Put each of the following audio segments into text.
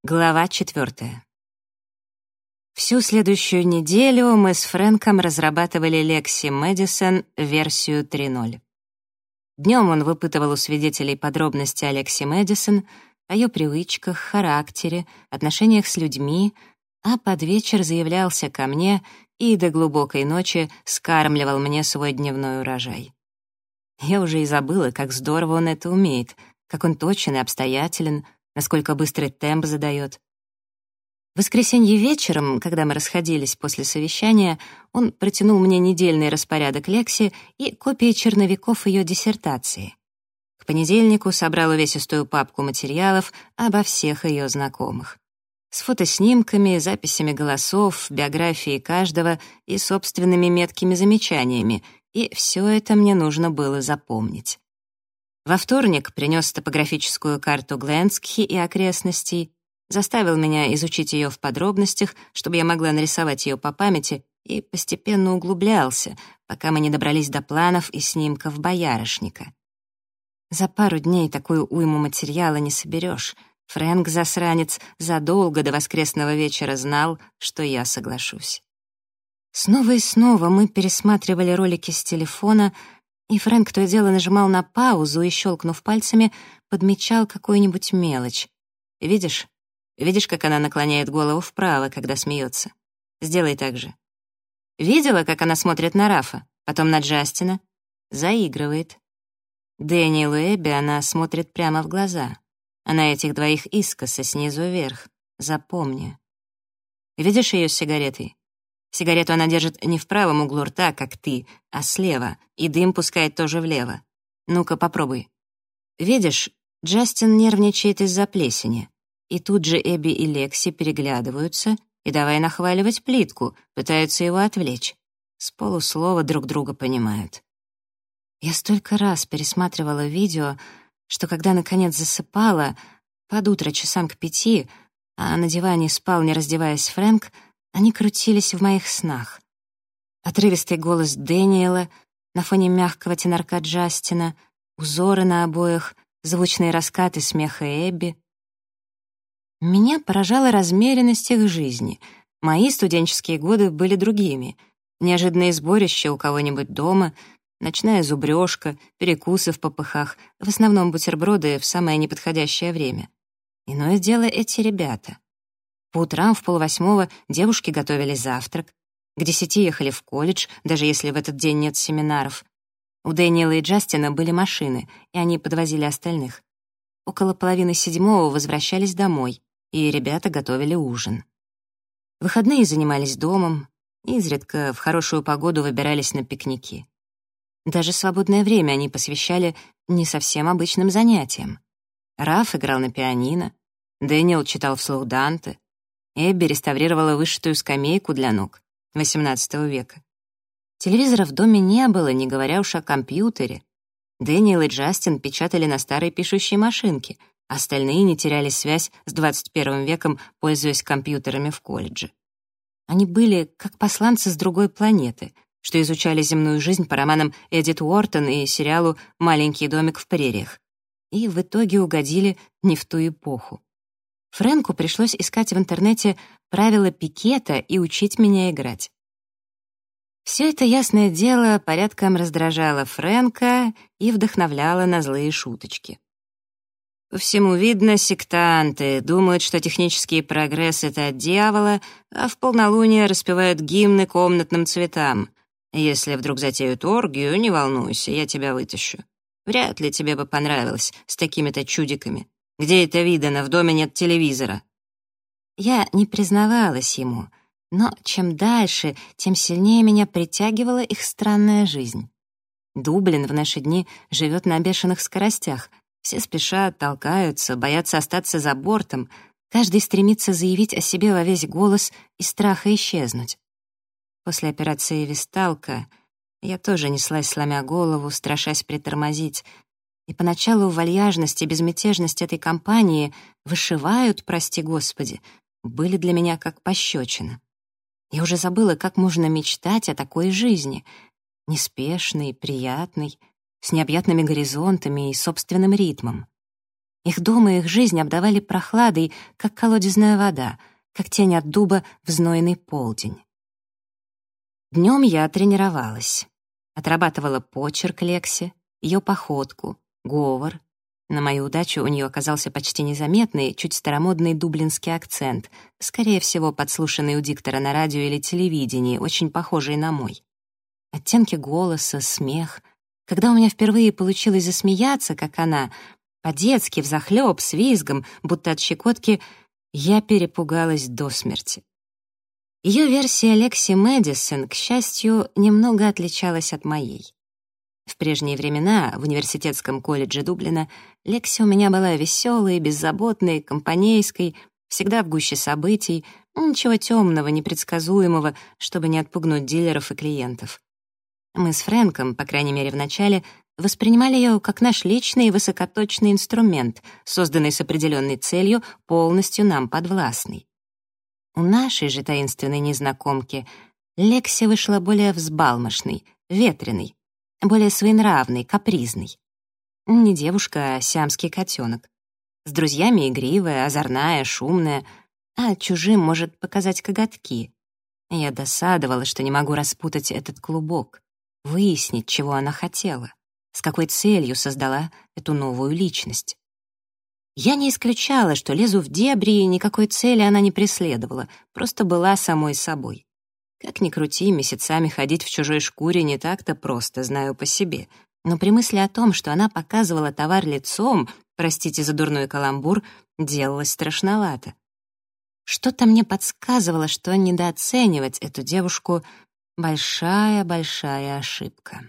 Глава 4. Всю следующую неделю мы с Фрэнком разрабатывали Лекси Мэдисон версию 3.0. Днем он выпытывал у свидетелей подробности о Лекси Мэдисон, о ее привычках, характере, отношениях с людьми, а под вечер заявлялся ко мне и до глубокой ночи скармливал мне свой дневной урожай. Я уже и забыла, как здорово он это умеет, как он точен и обстоятелен, насколько быстрый темп задает. В воскресенье вечером, когда мы расходились после совещания, он протянул мне недельный распорядок Лекси и копии черновиков ее диссертации. К понедельнику собрал увесистую папку материалов обо всех ее знакомых. С фотоснимками, записями голосов, биографией каждого и собственными меткими замечаниями, и все это мне нужно было запомнить. Во вторник принес топографическую карту Гленскхи и окрестностей, заставил меня изучить ее в подробностях, чтобы я могла нарисовать ее по памяти, и постепенно углублялся, пока мы не добрались до планов и снимков боярышника. За пару дней такую уйму материала не соберешь. Фрэнк, засранец, задолго до воскресного вечера знал, что я соглашусь. Снова и снова мы пересматривали ролики с телефона, и Фрэнк то и дело нажимал на паузу и, щелкнув пальцами, подмечал какую-нибудь мелочь. Видишь? Видишь, как она наклоняет голову вправо, когда смеется? Сделай так же. Видела, как она смотрит на Рафа, потом на Джастина? Заигрывает. Дэниелу и Эбби она смотрит прямо в глаза, а на этих двоих искоса, снизу вверх. Запомни. Видишь ее с сигаретой? Сигарету она держит не в правом углу рта, как ты, а слева, и дым пускает тоже влево. Ну-ка, попробуй. Видишь, Джастин нервничает из-за плесени. И тут же Эбби и Лекси переглядываются и давай нахваливать плитку, пытаются его отвлечь. С полуслова друг друга понимают. Я столько раз пересматривала видео, что когда наконец засыпала, под утро часам к 5, а на диване спал, не раздеваясь, Фрэнк, они крутились в моих снах. Отрывистый голос Дэниела на фоне мягкого тенорка Джастина, узоры на обоях, звучные раскаты смеха Эбби. Меня поражала размеренность их жизни. Мои студенческие годы были другими. Неожиданные сборища у кого-нибудь дома, ночная зубрёжка, перекусы в попыхах, в основном бутерброды в самое неподходящее время. Иное дело эти ребята. По утрам в 7:30 девушки готовили завтрак, к 10 ехали в колледж, даже если в этот день нет семинаров. У Дэниела и Джастина были машины, и они подвозили остальных. Около 6:30 возвращались домой, и ребята готовили ужин. В выходные занимались домом, изредка в хорошую погоду выбирались на пикники. Даже свободное время они посвящали не совсем обычным занятиям. Раф играл на пианино, Дэниел читал вслух Данте, Эбби реставрировала вышитую скамейку для ног XVIII века. Телевизора в доме не было, не говоря уж о компьютере. Дэниел и Джастин печатали на старой пишущей машинке, остальные не теряли связь с 21 веком, пользуясь компьютерами в колледже. Они были как посланцы с другой планеты, что изучали земную жизнь по романам Эдит Уортон и сериалу «Маленький домик в прериях», и в итоге угодили не в ту эпоху. Фрэнку пришлось искать в интернете правила пикета и учить меня играть. Все это, ясное дело, порядком раздражало Фрэнка и вдохновляло на злые шуточки. По всему видно, сектанты думают, что технический прогресс — это от дьявола, а в полнолуние распевают гимны комнатным цветам. Если вдруг затеют оргию, не волнуйся, я тебя вытащу. Вряд ли тебе бы понравилось с такими-то чудиками. Где это видано, в доме нет телевизора? Я не признавалась ему, но чем дальше, тем сильнее меня притягивала их странная жизнь. Дублин в наши дни живет на бешеных скоростях. Все спешат, толкаются, боятся остаться за бортом. Каждый стремится заявить о себе во весь голос и страха исчезнуть. После операции «Висталка» я тоже неслась, сломя голову, страшась притормозить. И поначалу вальяжность и безмятежность этой компании вышивают, прости господи, были для меня как пощечина. Я уже забыла, как можно мечтать о такой жизни, неспешной, приятной, с необъятными горизонтами и собственным ритмом. Их дом и их жизнь обдавали прохладой, как колодезная вода, как тень от дуба в знойный полдень. Днем я тренировалась. Отрабатывала почерк Лекси, ее походку, говор. На мою удачу у нее оказался почти незаметный, чуть старомодный дублинский акцент, скорее всего, подслушанный у диктора на радио или телевидении, очень похожий на мой. Оттенки голоса, смех. Когда у меня впервые получилось засмеяться, как она, по-детски, взахлёб, с визгом, будто от щекотки, я перепугалась до смерти. Ее версия Лекси Мэдисон, к счастью, немного отличалась от моей. В прежние времена в университетском колледже Дублина Лекси у меня была веселой, беззаботной, компанейской, всегда в гуще событий, ничего темного, непредсказуемого, чтобы не отпугнуть дилеров и клиентов. Мы с Фрэнком, по крайней мере в начале, воспринимали ее как наш личный и высокоточный инструмент, созданный с определенной целью, полностью нам подвластный. У нашей же таинственной незнакомки Лекси вышла более взбалмошной, ветреной, более своенравной, капризной. Не девушка, а сиамский котенок. С друзьями игривая, озорная, шумная, а чужим может показать коготки. Я досадовала, что не могу распутать этот клубок, выяснить, чего она хотела, с какой целью создала эту новую личность. Я не исключала, что лезу в дебри, и никакой цели она не преследовала, просто была самой собой. Как ни крути, месяцами ходить в чужой шкуре не так-то просто, знаю по себе. Но при мысли о том, что она показывала товар лицом, простите за дурной каламбур, делалось страшновато. Что-то мне подсказывало, что недооценивать эту девушку — большая-большая ошибка.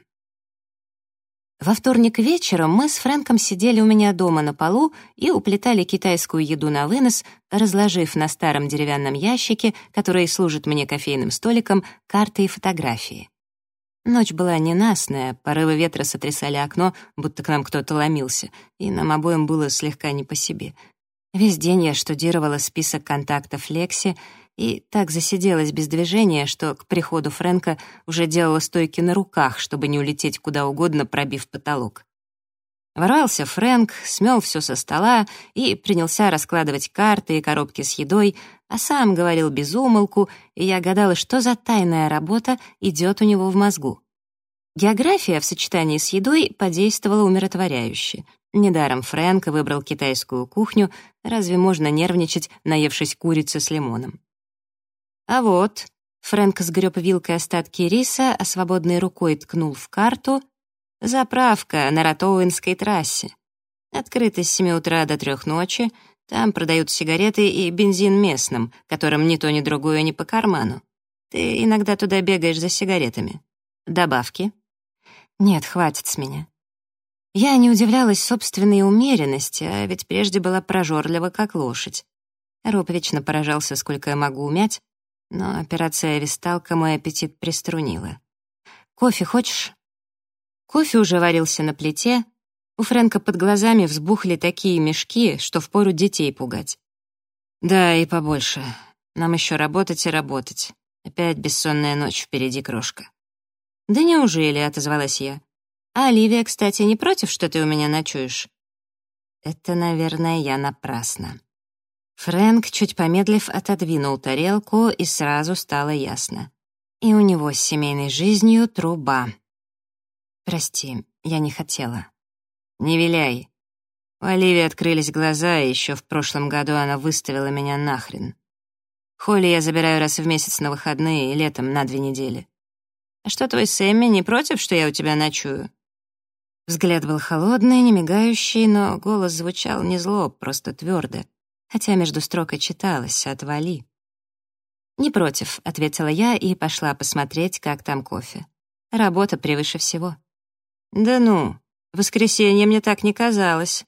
Во вторник вечером мы с Фрэнком сидели у меня дома на полу и уплетали китайскую еду на вынос, разложив на старом деревянном ящике, который служит мне кофейным столиком, карты и фотографии. Ночь была ненастная, порывы ветра сотрясали окно, будто к нам кто-то ломился, и нам обоим было слегка не по себе. Весь день я штудировала список контактов Лекси и так засиделась без движения, что к приходу Фрэнка уже делала стойки на руках, чтобы не улететь куда угодно, пробив потолок. Ворвался Фрэнк, смел все со стола и принялся раскладывать карты и коробки с едой, а сам говорил без умолку, и я гадала, что за тайная работа идет у него в мозгу. География в сочетании с едой подействовала умиротворяюще. Недаром Фрэнк выбрал китайскую кухню, разве можно нервничать, наевшись курицы с лимоном? А вот, Фрэнк сгреб вилкой остатки риса, а свободной рукой ткнул в карту. Заправка на Ротоуинской трассе. Открыта с 7 утра до 3 ночи. Там продают сигареты и бензин местным, которым ни то, ни другое не по карману. Ты иногда туда бегаешь за сигаретами. Добавки? Нет, хватит с меня. Я не удивлялась собственной умеренности, а ведь прежде была прожорлива, как лошадь. Роб вечно поражался, сколько я могу умять, но операция висталка мой аппетит приструнила. «Кофе хочешь?» Кофе уже варился на плите. У Фрэнка под глазами взбухли такие мешки, что впору детей пугать. «Да, и побольше. Нам еще работать и работать. Опять бессонная ночь впереди, крошка». «Да неужели?» — отозвалась я. «А Оливия, кстати, не против, что ты у меня ночуешь?» Это, наверное, я напрасно. Фрэнк, чуть помедлив, отодвинул тарелку, и сразу стало ясно. И у него с семейной жизнью труба. «Прости, я не хотела». «Не виляй». У Оливии открылись глаза, и еще в прошлом году она выставила меня нахрен. Холли я забираю раз в месяц на выходные и летом на 2 недели. А что, твой Сэмми не против, что я у тебя ночую?» Взгляд был холодный, не мигающий, но голос звучал не зло, просто твердо, хотя между строк и читалось «отвали». «Не против», — ответила я и пошла посмотреть, как там кофе. Работа превыше всего. «Да ну, в воскресенье мне так не казалось».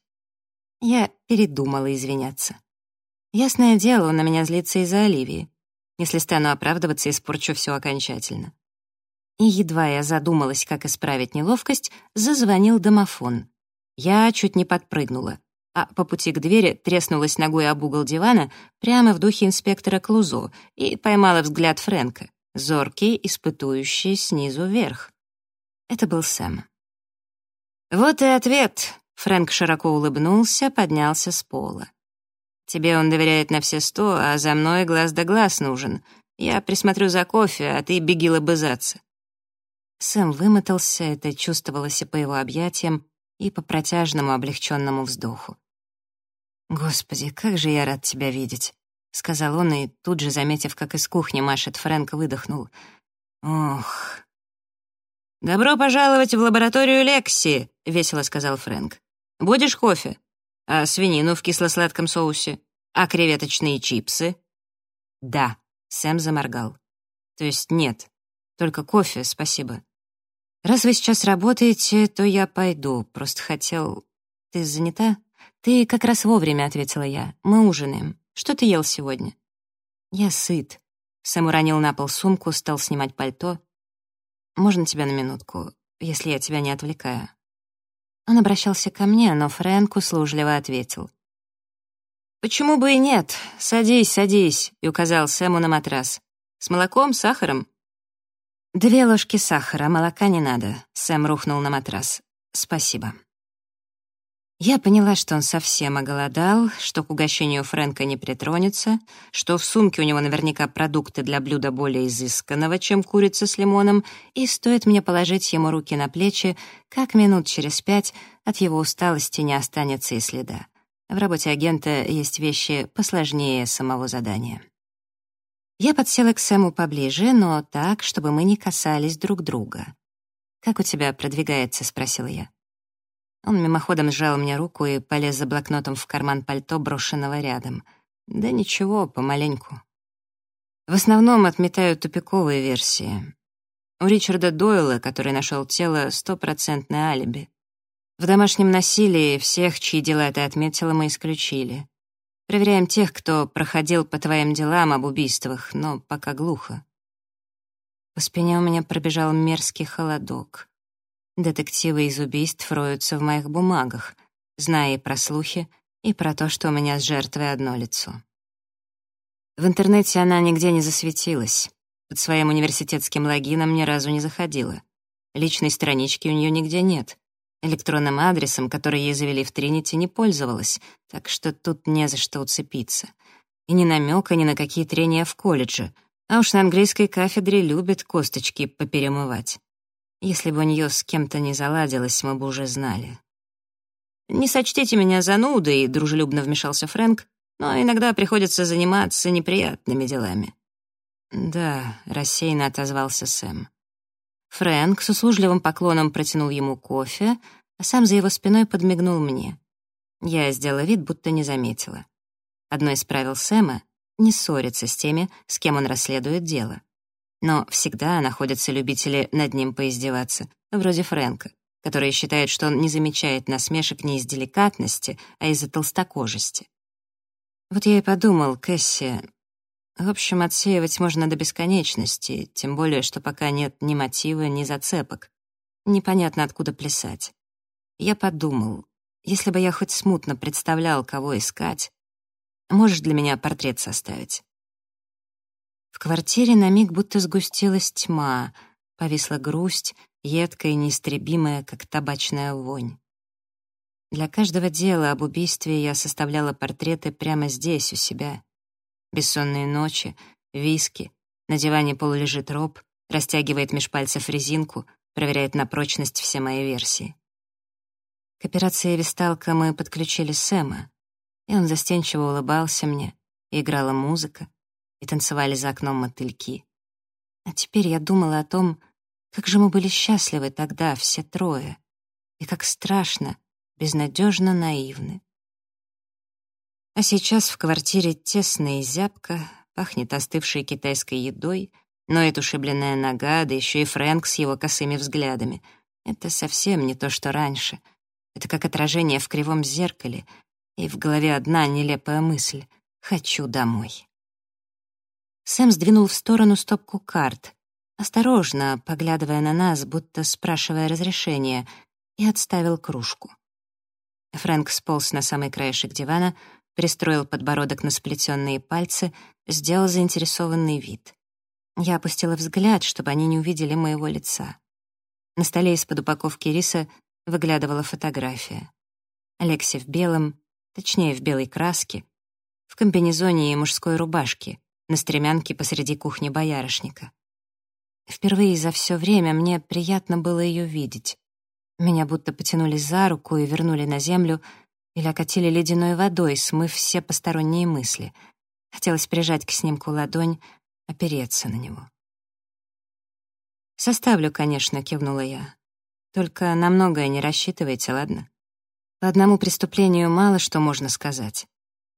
Я передумала извиняться. Ясное дело, он на меня злится из-за Оливии. Если стану оправдываться, испорчу все окончательно. И едва я задумалась, как исправить неловкость, зазвонил домофон. Я чуть не подпрыгнула, а по пути к двери треснулась ногой об угол дивана прямо в духе инспектора Клузо и поймала взгляд Фрэнка, зоркий, испытующий снизу вверх. Это был Сэм. «Вот и ответ. Фрэнк широко улыбнулся, поднялся с пола. «Тебе он доверяет на все 100, а за мной глаз да глаз нужен. Я присмотрю за кофе, а ты беги лобызаться». Сэм вымотался, это чувствовалось и по его объятиям, и по протяжному облегченному вздоху. «Господи, как же я рад тебя видеть», — сказал он, и тут же, заметив, как из кухни машет Фрэнк, выдохнул. «Ох». «Добро пожаловать в лабораторию Лекси», — весело сказал Фрэнк. «Будешь кофе? А свинину в кисло-сладком соусе? А креветочные чипсы?» «Да», — Сэм заморгал. «То есть нет, только кофе, спасибо. Раз вы сейчас работаете, то я пойду, просто хотел... Ты занята?» «Ты как раз вовремя», — ответила я. «Мы ужинаем. Что ты ел сегодня?» «Я сыт». Сэм уронил на пол сумку, стал снимать пальто. «Можно тебя на минутку, если я тебя не отвлекаю?» Он обращался ко мне, но Фрэнк услужливо ответил. «Почему бы и нет? Садись, садись», — и указал Сэму на матрас. «С молоком, сахаром?» 2 ложки сахара, молока не надо», — Сэм рухнул на матрас. «Спасибо». Я поняла, что он совсем оголодал, что к угощению Фрэнка не притронется, что в сумке у него наверняка продукты для блюда более изысканного, чем курица с лимоном, и стоит мне положить ему руки на плечи, как минут через 5 от его усталости не останется и следа. В работе агента есть вещи посложнее самого задания. Я подсела к Сэму поближе, но так, чтобы мы не касались друг друга. «Как у тебя продвигается?» — спросила я. Он мимоходом сжал мне руку и полез за блокнотом в карман пальто, брошенного рядом. Да ничего, помаленьку. В основном отметаю тупиковые версии. У Ричарда Дойла, который нашел тело, 100% алиби. В домашнем насилии всех, чьи дела ты отметила, мы исключили. Проверяем тех, кто проходил по твоим делам об убийствах, но пока глухо. По спине у меня пробежал мерзкий холодок. Детективы из убийств роются в моих бумагах, зная и про слухи, и про то, что у меня с жертвой одно лицо. В интернете она нигде не засветилась. Под своим университетским логином ни разу не заходила. Личной странички у нее нигде нет. Электронным адресом, который ей завели в Тринити, не пользовалась, так что тут не за что уцепиться. И ни намека ни на какие трения в колледже, а уж на английской кафедре любят косточки поперемывать. Если бы у нее с кем-то не заладилось, мы бы уже знали. «Не сочтите меня занудой», — дружелюбно вмешался Фрэнк, «но иногда приходится заниматься неприятными делами». «Да», — рассеянно отозвался Сэм. Фрэнк с услужливым поклоном протянул ему кофе, а сам за его спиной подмигнул мне. Я сделала вид, будто не заметила. Одно из правил Сэма — не ссориться с теми, с кем он расследует дело. Но всегда находятся любители над ним поиздеваться, вроде Фрэнка, который считает, что он не замечает насмешек не из деликатности, а из-за толстокожести. Вот я и подумал, Кэсси, в общем, отсеивать можно до бесконечности, тем более, что пока нет ни мотива, ни зацепок. Непонятно, откуда плясать. Я подумал, если бы я хоть смутно представлял, кого искать, можешь для меня портрет составить? В квартире на миг будто сгустилась тьма, повисла грусть, едкая и неистребимая, как табачная вонь. Для каждого дела об убийстве я составляла портреты прямо здесь, у себя. Бессонные ночи, виски, на диване полулежит Роб, растягивает меж пальцев резинку, проверяет на прочность все мои версии. К операции «Висталка» мы подключили Сэма, и он застенчиво улыбался мне, и играла музыка, и танцевали за окном мотыльки. А теперь я думала о том, как же мы были счастливы тогда, все трое, и как страшно, безнадежно наивны. А сейчас в квартире тесно и зябко, пахнет остывшей китайской едой, ноет ушибленная нога, да еще и Фрэнк с его косыми взглядами. Это совсем не то, что раньше. Это как отражение в кривом зеркале, и в голове одна нелепая мысль — «хочу домой». Сэм сдвинул в сторону стопку карт, осторожно, поглядывая на нас, будто спрашивая разрешения, и отставил кружку. Фрэнк сполз на самый краешек дивана, пристроил подбородок на сплетенные пальцы, сделал заинтересованный вид. Я опустила взгляд, чтобы они не увидели моего лица. На столе из-под упаковки риса выглядывала фотография. Лекси в белом, точнее, в белой краске, в комбинезоне и мужской рубашке, на стремянке посреди кухни боярышника. Впервые за все время мне приятно было ее видеть. Меня будто потянули за руку и вернули на землю или окатили ледяной водой, смыв все посторонние мысли. Хотелось прижать к снимку ладонь, опереться на него. «Составлю, конечно», — кивнула я. «Только на многое не рассчитывайте, ладно? По одному преступлению мало что можно сказать».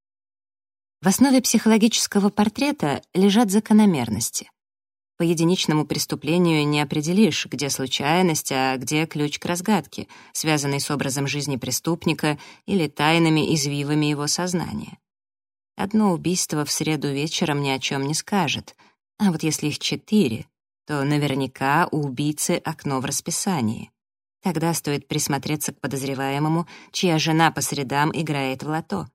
В основе психологического портрета лежат закономерности. По единичному преступлению не определишь, где случайность, а где ключ к разгадке, связанный с образом жизни преступника или тайными извивами его сознания. Одно убийство в среду вечером ни о чем не скажет, а вот если их 4, то наверняка у убийцы окно в расписании. Тогда стоит присмотреться к подозреваемому, чья жена по средам играет в лото.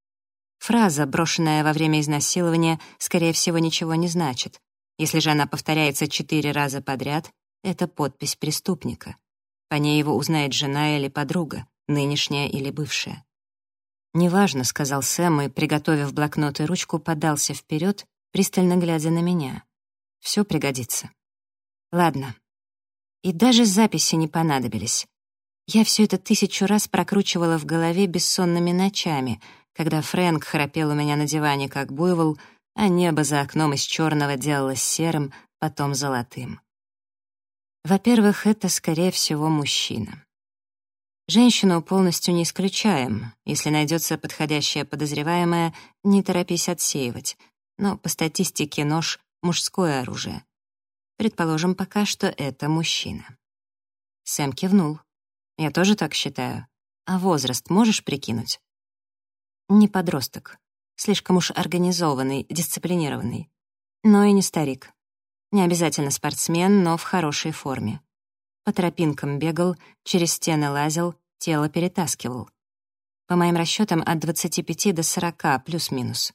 Фраза, брошенная во время изнасилования, скорее всего, ничего не значит. Если же она повторяется 4 раза подряд, это подпись преступника. По ней его узнает жена или подруга, нынешняя или бывшая. «Неважно», — сказал Сэм и, приготовив блокнот и ручку, подался вперед, пристально глядя на меня. «Все пригодится». Ладно. И даже записи не понадобились. Я все это 1000 раз прокручивала в голове бессонными ночами, когда Фрэнк храпел у меня на диване, как буйвол, а небо за окном из черного делалось серым, потом золотым. Во-первых, это, скорее всего, мужчина. Женщину полностью не исключаем. Если найдется подходящая подозреваемая, не торопись отсеивать. Но по статистике нож — мужское оружие. Предположим пока, что это мужчина. Сэм кивнул. Я тоже так считаю. А возраст можешь прикинуть? Не подросток. Слишком уж организованный, дисциплинированный. Но и не старик. Не обязательно спортсмен, но в хорошей форме. По тропинкам бегал, через стены лазил, тело перетаскивал. По моим расчетам, от 25 до 40, плюс-минус.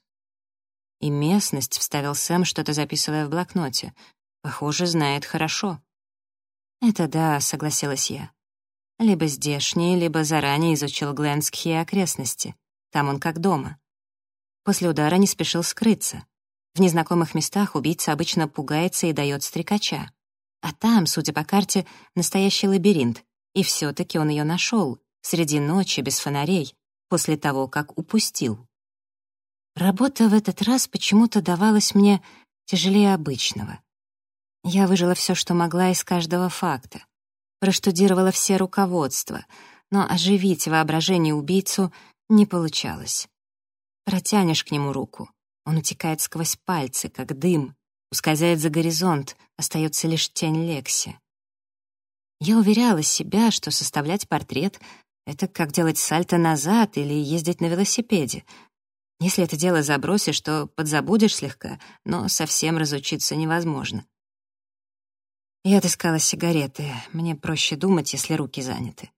И местность, вставил Сэм, что-то записывая в блокноте. Похоже, знает хорошо. «Это да», — согласилась я. Либо здешний, либо заранее изучил Гленские окрестности. Там он как дома. После удара не спешил скрыться. В незнакомых местах убийца обычно пугается и дает стрекача. А там, судя по карте, настоящий лабиринт. И все-таки он ее нашел, среди ночи, без фонарей, после того, как упустил. Работа в этот раз почему-то давалась мне тяжелее обычного. Я выжила все, что могла из каждого факта. Проштудировала все руководства, но оживить воображение убийцу не получалось. Протянешь к нему руку, он утекает сквозь пальцы, как дым, ускользает за горизонт, остается лишь тень Лекси. Я уверяла себя, что составлять портрет — это как делать сальто назад или ездить на велосипеде. Если это дело забросишь, то подзабудешь слегка, но совсем разучиться невозможно. Я отыскала сигареты. Мне проще думать, если руки заняты.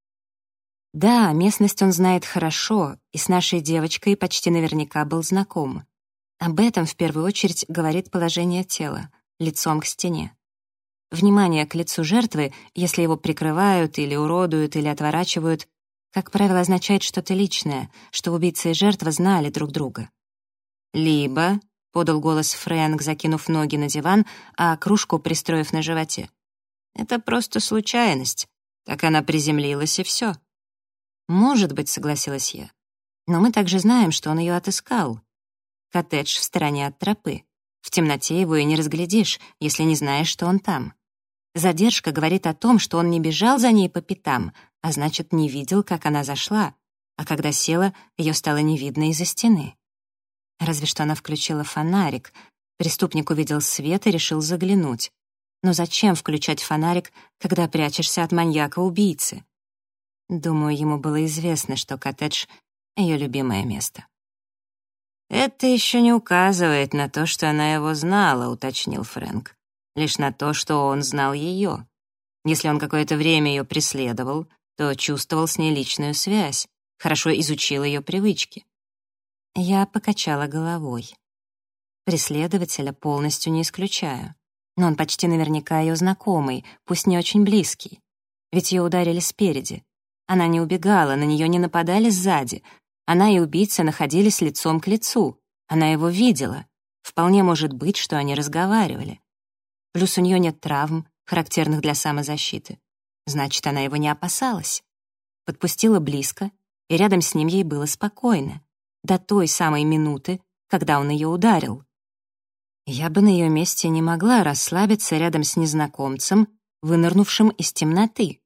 Да, местность он знает хорошо, и с нашей девочкой почти наверняка был знаком. Об этом в первую очередь говорит положение тела, лицом к стене. Внимание к лицу жертвы, если его прикрывают или уродуют, или отворачивают, как правило, означает что-то личное, что убийца и жертва знали друг друга. Либо, — подал голос Фрэнк, закинув ноги на диван, а кружку пристроив на животе. «Это просто случайность. Так она приземлилась, и все». «Может быть», — согласилась я. «Но мы также знаем, что он ее отыскал. Коттедж в стороне от тропы. В темноте его и не разглядишь, если не знаешь, что он там. Задержка говорит о том, что он не бежал за ней по пятам, а значит, не видел, как она зашла, а когда села, ее стало не видно из-за стены. Разве что она включила фонарик. Преступник увидел свет и решил заглянуть. Но зачем включать фонарик, когда прячешься от маньяка-убийцы? Думаю, ему было известно, что коттедж — ее любимое место. «Это еще не указывает на то, что она его знала», — уточнил Фрэнк. «Лишь на то, что он знал ее. Если он какое-то время ее преследовал, то чувствовал с ней личную связь, хорошо изучил ее привычки». Я покачала головой. Преследователя полностью не исключаю. Но он почти наверняка ее знакомый, пусть не очень близкий. Ведь ее ударили спереди. Она не убегала, на нее не нападали сзади. Она и убийца находились лицом к лицу. Она его видела. Вполне может быть, что они разговаривали. Плюс у нее нет травм, характерных для самозащиты. Значит, она его не опасалась. Подпустила близко, и рядом с ним ей было спокойно. До той самой минуты, когда он ее ударил. Я бы на ее месте не могла расслабиться рядом с незнакомцем, вынырнувшим из темноты.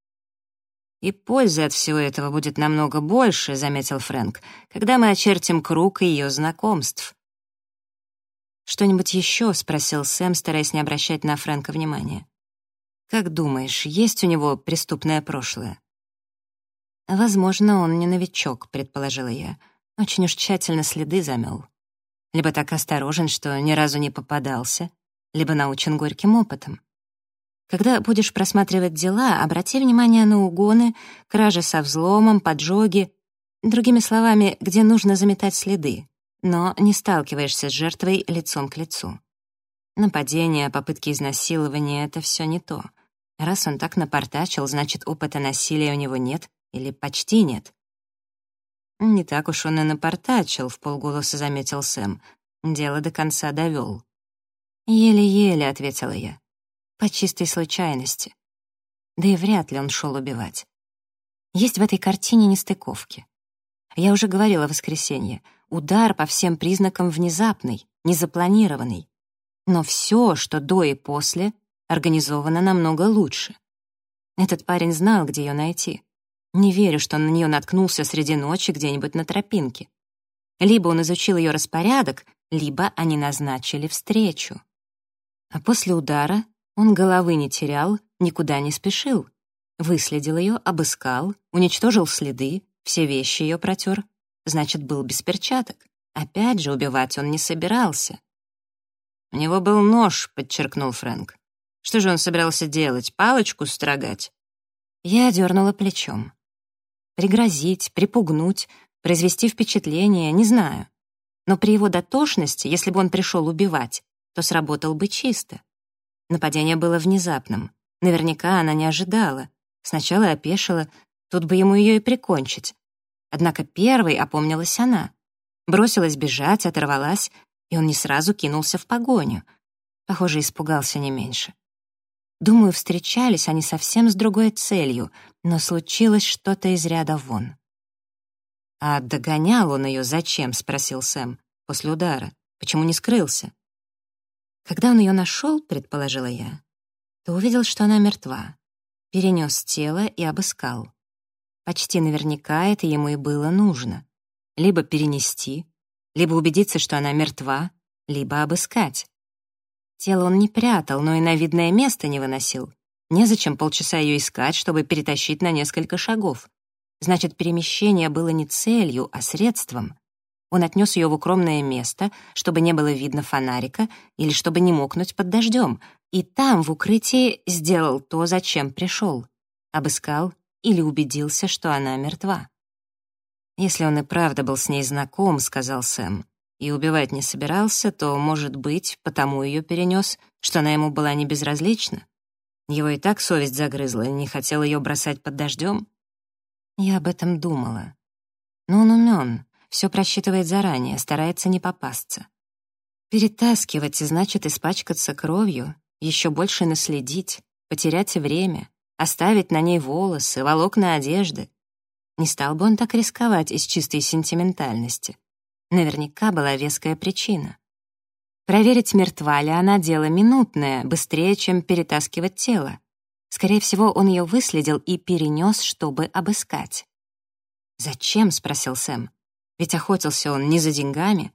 «И пользы от всего этого будет намного больше», — заметил Фрэнк, «когда мы очертим круг ее знакомств». «Что-нибудь еще?» — спросил Сэм, стараясь не обращать на Фрэнка внимания. «Как думаешь, есть у него преступное прошлое?» «Возможно, он не новичок», — предположила я. «Очень уж тщательно следы замел. Либо так осторожен, что ни разу не попадался, либо научен горьким опытом. Когда будешь просматривать дела, обрати внимание на угоны, кражи со взломом, поджоги, другими словами, где нужно заметать следы, но не сталкиваешься с жертвой лицом к лицу. Нападение, попытки изнасилования — это все не то. Раз он так напортачил, значит, опыта насилия у него нет или почти нет. «Не так уж он и напортачил», — вполголоса заметил Сэм. «Дело до конца довел». «Еле-еле», — ответила я. «По чистой случайности. Да и вряд ли он шел убивать. Есть в этой картине нестыковки. Я уже говорила в воскресенье. Удар по всем признакам внезапный, незапланированный. Но все, что до и после, организовано намного лучше. Этот парень знал, где ее найти. Не верю, что он на нее наткнулся среди ночи где-нибудь на тропинке. Либо он изучил ее распорядок, либо они назначили встречу. А после удара он головы не терял, никуда не спешил. Выследил ее, обыскал, уничтожил следы, все вещи ее протер. Значит, был без перчаток. Опять же, убивать он не собирался. «У него был нож», — подчеркнул Фрэнк. «Что же он собирался делать, палочку строгать?» Я дернула плечом. Пригрозить, припугнуть, произвести впечатление, не знаю. Но при его дотошности, если бы он пришел убивать, то сработал бы чисто. Нападение было внезапным. Наверняка она не ожидала. Сначала опешила, тут бы ему ее и прикончить. Однако первой опомнилась она. Бросилась бежать, оторвалась, и он не сразу кинулся в погоню. Похоже, испугался не меньше. Думаю, встречались они совсем с другой целью, но случилось что-то из ряда вон. «А догонял он ее зачем?» — спросил Сэм после удара. «Почему не скрылся?» Когда он ее нашел, предположила я, то увидел, что она мертва. Перенес тело и обыскал. Почти наверняка это ему и было нужно. Либо перенести, либо убедиться, что она мертва, либо обыскать. Тело он не прятал, но и на видное место не выносил. Незачем полчаса ее искать, чтобы перетащить на несколько шагов. Значит, перемещение было не целью, а средством. Он отнес ее в укромное место, чтобы не было видно фонарика или чтобы не мокнуть под дождем, и там, в укрытии, сделал то, зачем пришел. Обыскал или убедился, что она мертва. «Если он и правда был с ней знаком», — сказал Сэм, и убивать не собирался, то, может быть, потому ее перенес, что она ему была не безразлична. Его и так совесть загрызла, и не хотел ее бросать под дождем. Я об этом думала. Но он умен, все просчитывает заранее, старается не попасться. Перетаскивать значит испачкаться кровью, еще больше наследить, потерять время, оставить на ней волосы, волокна одежды. Не стал бы он так рисковать из чистой сентиментальности. Наверняка была веская причина. Проверить, мертва ли она, дело минутное, быстрее, чем перетаскивать тело. Скорее всего, он ее выследил и перенес, чтобы обыскать. «Зачем?» — спросил Сэм. «Ведь охотился он не за деньгами».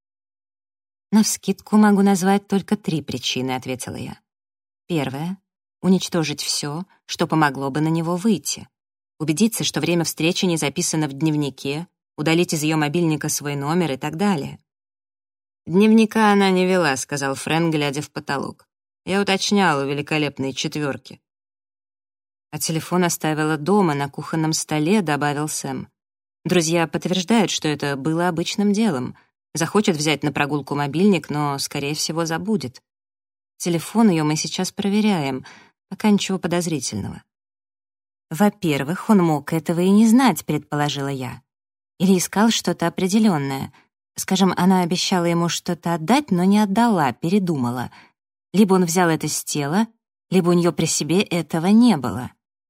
«Навскидку могу назвать только 3 причины», — ответила я. Первая — уничтожить все, что помогло бы на него выйти. Убедиться, что время встречи не записано в дневнике, удалить из ее мобильника свой номер и так далее. «Дневника она не вела», — сказал Фрэнк, глядя в потолок. «Я уточнял у великолепной четверки». «А телефон оставила дома, на кухонном столе», — добавил Сэм. «Друзья подтверждают, что это было обычным делом. Захочет взять на прогулку мобильник, но, скорее всего, забудет. Телефон ее мы сейчас проверяем, пока ничего подозрительного». Во-первых, он мог этого и не знать, предположила я. Или искал что-то определенное. Скажем, она обещала ему что-то отдать, но не отдала, передумала. Либо он взял это с тела, либо у нее при себе этого не было.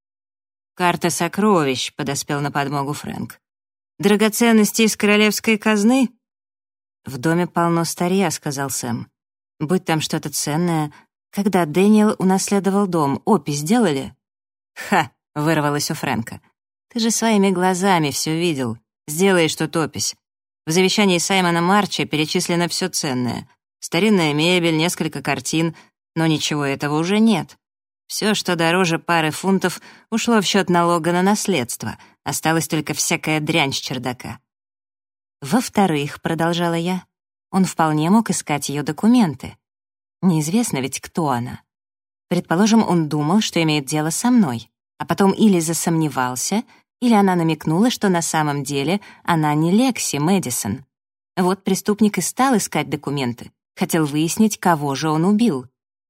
«Карта сокровищ», — подоспел на подмогу Фрэнк. «Драгоценности из королевской казны?» «В доме полно старья», — сказал Сэм. «Будь там что-то ценное. Когда Дэниел унаследовал дом, опись сделали?» «Ха!» — вырвалось у Фрэнка. «Ты же своими глазами все видел. Сделаешь тут опись. В завещании Саймона Марча перечислено все ценное. Старинная мебель, несколько картин, но ничего этого уже нет. Все, что дороже пары фунтов, ушло в счет налога на наследство. Осталась только всякая дрянь с чердака». «Во-вторых», — продолжала я, — «он вполне мог искать ее документы. Неизвестно ведь, кто она. Предположим, он думал, что имеет дело со мной, а потом или засомневался, или она намекнула, что на самом деле она не Лекси Мэдисон. Вот преступник и стал искать документы, хотел выяснить, кого же он убил».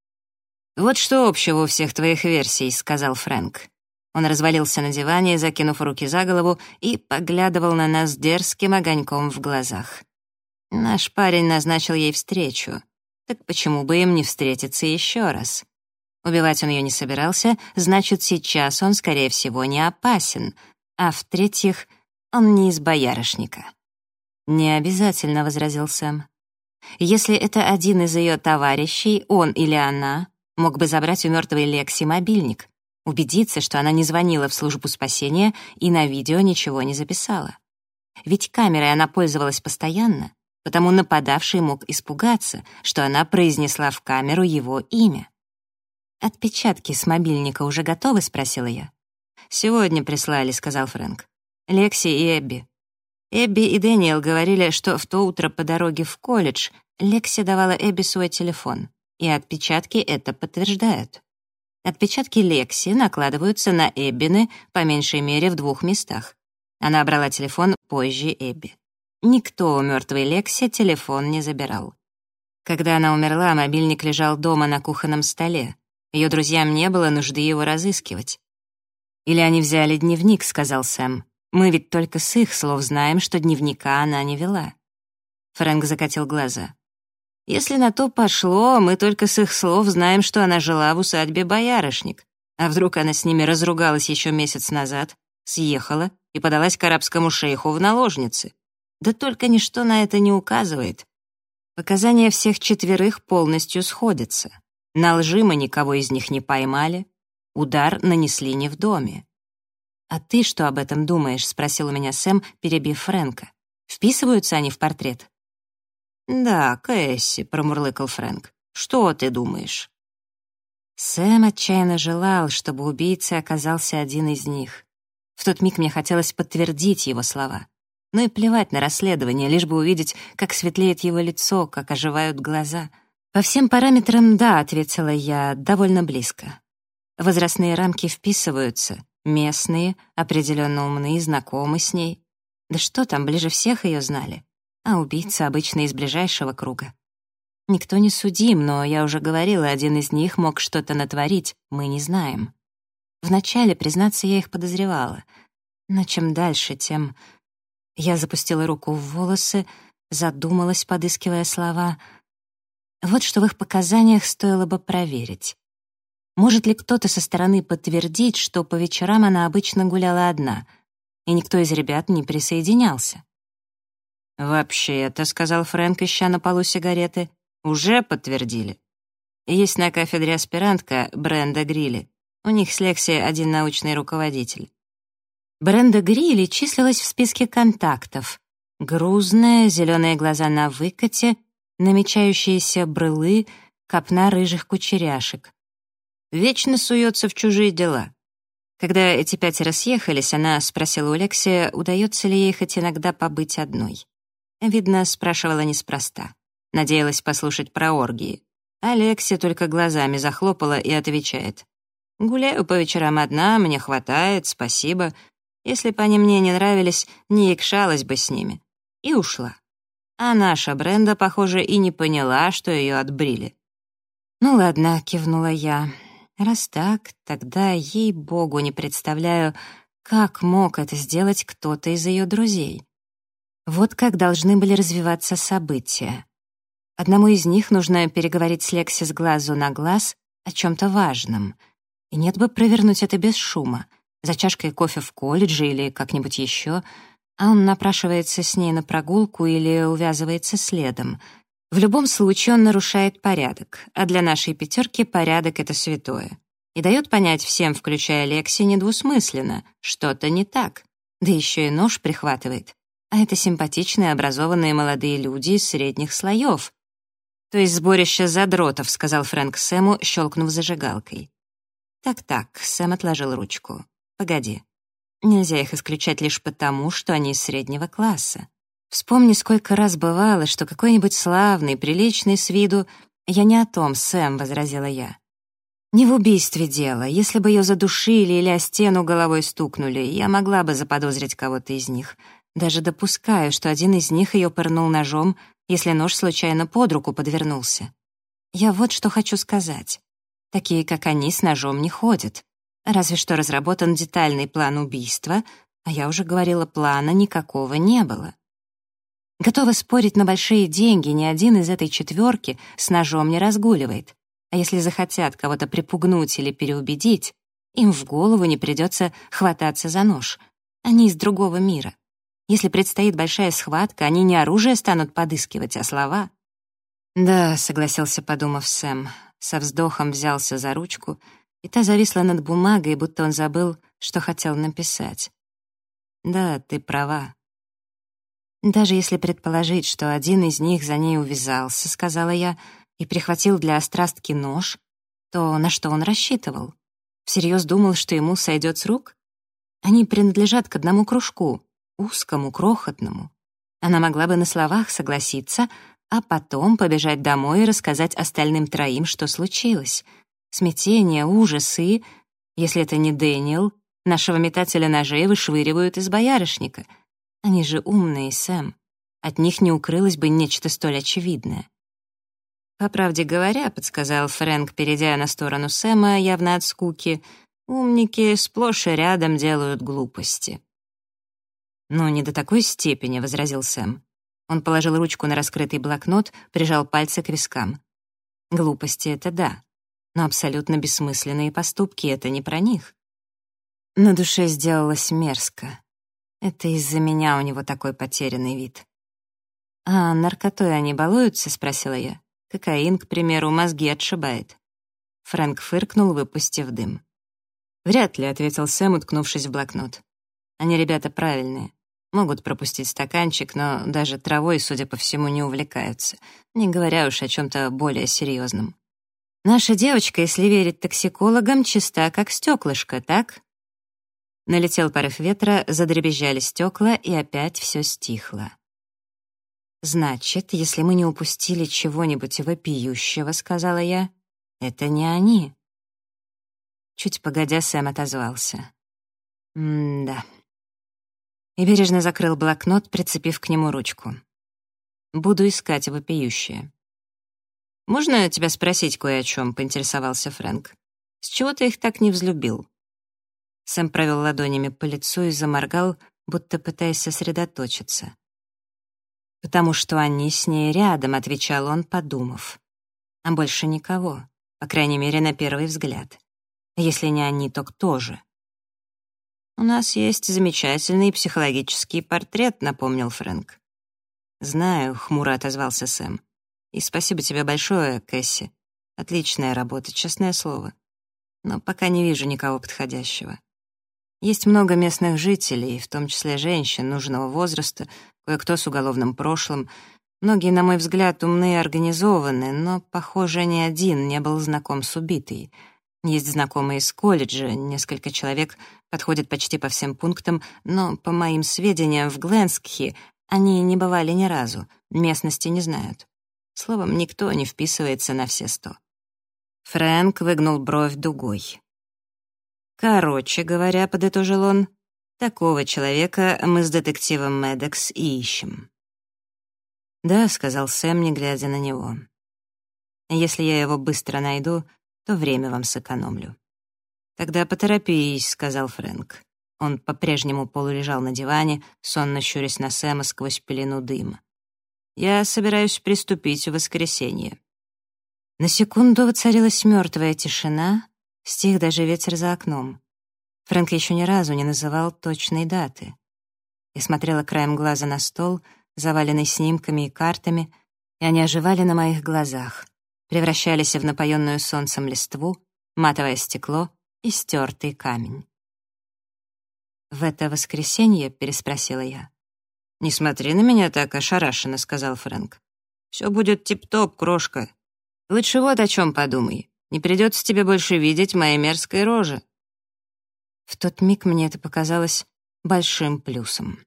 «Вот что общего у всех твоих версий», — сказал Фрэнк. Он развалился на диване, закинув руки за голову, и поглядывал на нас дерзким огоньком в глазах. «Наш парень назначил ей встречу. Так почему бы им не встретиться еще раз? Убивать он ее не собирался, значит, сейчас он, скорее всего, не опасен. А в-третьих, он не из боярышника». «Не обязательно», — возразил Сэм. «Если это один из ее товарищей, он или она мог бы забрать у мертвой Лекси мобильник, убедиться, что она не звонила в службу спасения и на видео ничего не записала. Ведь камерой она пользовалась постоянно, потому нападавший мог испугаться, что она произнесла в камеру его имя». «Отпечатки с мобильника уже готовы?» — спросила я. «Сегодня прислали», — сказал Фрэнк. «Лекси и Эбби. Эбби и Дэниел говорили, что в то утро по дороге в колледж Лекси давала Эбби свой телефон, и отпечатки это подтверждают. Отпечатки Лекси накладываются на Эббины по меньшей мере в 2 местах. Она брала телефон позже Эбби. Никто у мертвой Лекси телефон не забирал. Когда она умерла, мобильник лежал дома на кухонном столе. Ее друзьям не было нужды его разыскивать. «Или они взяли дневник», — сказал Сэм. «Мы ведь только с их слов знаем, что дневника она не вела». Фрэнк закатил глаза. «Если на то пошло, мы только с их слов знаем, что она жила в усадьбе Боярышник. А вдруг она с ними разругалась еще месяц назад, съехала и подалась к арабскому шейху в наложницы? Да только ничто на это не указывает. Показания всех 4 полностью сходятся. На лжи мы никого из них не поймали. Удар нанесли не в доме». «А ты что об этом думаешь?» — спросил у меня Сэм, перебив Фрэнка. «Вписываются они в портрет?» «Да, Кэсси», — промурлыкал Фрэнк. «Что ты думаешь?» Сэм отчаянно желал, чтобы убийцей оказался один из них. В тот миг мне хотелось подтвердить его слова. Ну и плевать на расследование, лишь бы увидеть, как светлеет его лицо, как оживают глаза. «По всем параметрам, да», — ответила я, — «довольно близко. Возрастные рамки вписываются, местные, определенно умны, знакомы с ней. Да что там, ближе всех ее знали. А убийца обычно из ближайшего круга. Никто не судим, но я уже говорила, один из них мог что-то натворить, мы не знаем. Вначале, признаться, я их подозревала. Но чем дальше, тем... Я запустила руку в волосы, задумалась, подыскивая слова. Вот что в их показаниях стоило бы проверить. Может ли кто-то со стороны подтвердить, что по вечерам она обычно гуляла одна, и никто из ребят не присоединялся? «Вообще-то», — сказал Фрэнк, ища на полу сигареты, — «уже подтвердили. Есть на кафедре аспирантка Бренда Грилли. У них с Лекси один научный руководитель». Бренда Грилли числилась в списке контактов. Грузная, зеленые глаза на выкате, намечающиеся брылы, копна рыжих кучеряшек. Вечно суется в чужие дела. Когда эти 5 съехались, она спросила у Лекси, удается ли ей хоть иногда побыть одной. Видно, спрашивала неспроста. Надеялась послушать про оргии. А Лекси только глазами захлопала и отвечает: «Гуляю по вечерам одна, мне хватает, спасибо. Если бы они мне не нравились, не якшалась бы с ними». И ушла. А наша Бренда, похоже, и не поняла, что ее отбрили. «Ну ладно», — кивнула я. Раз так, тогда, ей-богу, не представляю, как мог это сделать кто-то из ее друзей. Вот как должны были развиваться события. Одному из них нужно переговорить с Лекси с глазу на глаз о чем-то важном. И нет бы провернуть это без шума, за чашкой кофе в колледже или как-нибудь еще, а он напрашивается с ней на прогулку или увязывается следом. В любом случае он нарушает порядок, а для нашей пятерки порядок — это святое. И дает понять всем, включая Лекси, недвусмысленно, что-то не так. Да еще и нож прихватывает. А это симпатичные, образованные молодые люди из средних слоев. «То есть сборище задротов», — сказал Фрэнк Сэму, щелкнув зажигалкой. «Так-так», — Сэм отложил ручку. «Погоди. Нельзя их исключать лишь потому, что они из среднего класса. Вспомни, сколько раз бывало, что какой-нибудь славный, приличный с виду... Я не о том, Сэм, — возразила я. Не в убийстве дело. Если бы ее задушили или о стену головой стукнули, я могла бы заподозрить кого-то из них. Даже допускаю, что один из них ее пырнул ножом, если нож случайно под руку подвернулся. Я вот что хочу сказать. Такие, как они, с ножом не ходят. Разве что разработан детальный план убийства, а я уже говорила, плана никакого не было. Готова спорить на большие деньги, ни один из этой четверки с ножом не разгуливает. А если захотят кого-то припугнуть или переубедить, им в голову не придется хвататься за нож. Они из другого мира. Если предстоит большая схватка, они не оружие станут подыскивать, а слова. «Да», — согласился, подумав Сэм, со вздохом взялся за ручку, и та зависла над бумагой, будто он забыл, что хотел написать. «Да, ты права». «Даже если предположить, что один из них за ней увязался», — сказала я, и прихватил для острастки нож, то на что он рассчитывал? Всерьез думал, что ему сойдет с рук? Они принадлежат к одному кружку, узкому, крохотному. Она могла бы на словах согласиться, а потом побежать домой и рассказать остальным троим, что случилось. Смятение, ужас и... Если это не Дэниел, нашего метателя ножей вышвыривают из боярышника. Они же умные, Сэм. От них не укрылось бы нечто столь очевидное. «По правде говоря», — подсказал Фрэнк, перейдя на сторону Сэма, явно от скуки, «умники сплошь и рядом делают глупости». «Ну, не до такой степени», — возразил Сэм. Он положил ручку на раскрытый блокнот, прижал пальцы к вискам. «Глупости — это да, но абсолютно бессмысленные поступки — это не про них». На душе сделалось мерзко. Это из-за меня у него такой потерянный вид. «А наркотой они балуются?» — спросила я. «Кокаин, к примеру, мозги отшибает». Фрэнк фыркнул, выпустив дым. «Вряд ли», — ответил Сэм, уткнувшись в блокнот. «Они ребята правильные. Могут пропустить стаканчик, но даже травой, судя по всему, не увлекаются, не говоря уж о чем-то более серьезном. Наша девочка, если верить токсикологам, чиста как стеклышко, так?» Налетел порыв ветра, задребезжали стекла, и опять все стихло. «Значит, если мы не упустили чего-нибудь вопиющего, — сказала я, — это не они». Чуть погодя, Сэм отозвался. «М-да». И бережно закрыл блокнот, прицепив к нему ручку. «Буду искать вопиющее». «Можно тебя спросить кое о чем?» — поинтересовался Фрэнк. «С чего ты их так не взлюбил?» Сэм провел ладонями по лицу и заморгал, будто пытаясь сосредоточиться. «Потому что они с ней рядом», — отвечал он, подумав. «А больше никого, по крайней мере, на первый взгляд. Если не они, то кто же?» «У нас есть замечательный психологический портрет», — напомнил Фрэнк. «Знаю», — хмуро отозвался Сэм. «И спасибо тебе большое, Кэсси. Отличная работа, честное слово. Но пока не вижу никого подходящего. Есть много местных жителей, в том числе женщин нужного возраста, кое-кто с уголовным прошлым. Многие, на мой взгляд, умны и организованы, но, похоже, ни один не был знаком с убитой. Есть знакомые из колледжа, несколько человек подходят почти по всем пунктам, но, по моим сведениям, в Гленскхи они не бывали ни разу, местности не знают. Словом, никто не вписывается на все 100. Фрэнк выгнул бровь дугой. «Короче говоря, — подытожил он, — такого человека мы с детективом Медекс и ищем». «Да», — сказал Сэм, не глядя на него. «Если я его быстро найду, то время вам сэкономлю». «Тогда поторопись», — сказал Фрэнк. Он по-прежнему полулежал на диване, сонно щурясь на Сэма сквозь пелену дыма. «Я собираюсь приступить в воскресенье». На секунду воцарилась мертвая тишина, стих даже ветер за окном. Фрэнк еще ни разу не называл точной даты. Я смотрела краем глаза на стол, заваленный снимками и картами, и они оживали на моих глазах, превращались в напоенную солнцем листву, матовое стекло и стертый камень. «В это воскресенье?» — переспросила я. «Не смотри на меня так ошарашенно», — сказал Фрэнк. «Все будет тип-топ, крошка. Лучше вот о чем подумай. Не придется тебе больше видеть моей мерзкой рожи». В тот миг мне это показалось большим плюсом.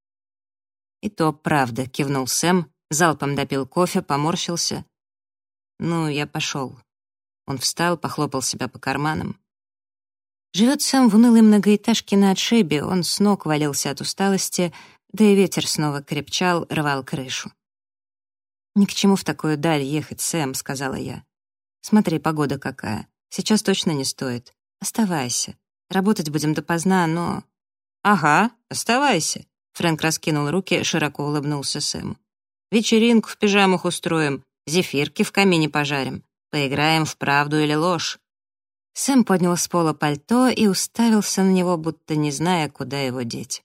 «И то правда», — кивнул Сэм, залпом допил кофе, поморщился. «Ну, я пошел». Он встал, похлопал себя по карманам. Живет Сэм в унылой многоэтажке на отшибе, он с ног валился от усталости, да и ветер снова крепчал, рвал крышу. «Ни к чему в такую даль ехать, Сэм», — сказала я. «Смотри, погода какая. Сейчас точно не стоит. Оставайся. Работать будем допоздна, но...» «Ага, оставайся», — Фрэнк раскинул руки, широко улыбнулся Сэму. «Вечеринку в пижамах устроим, зефирки в камине пожарим, поиграем в правду или ложь». Сэм поднял с пола пальто и уставился на него, будто не зная, куда его деть.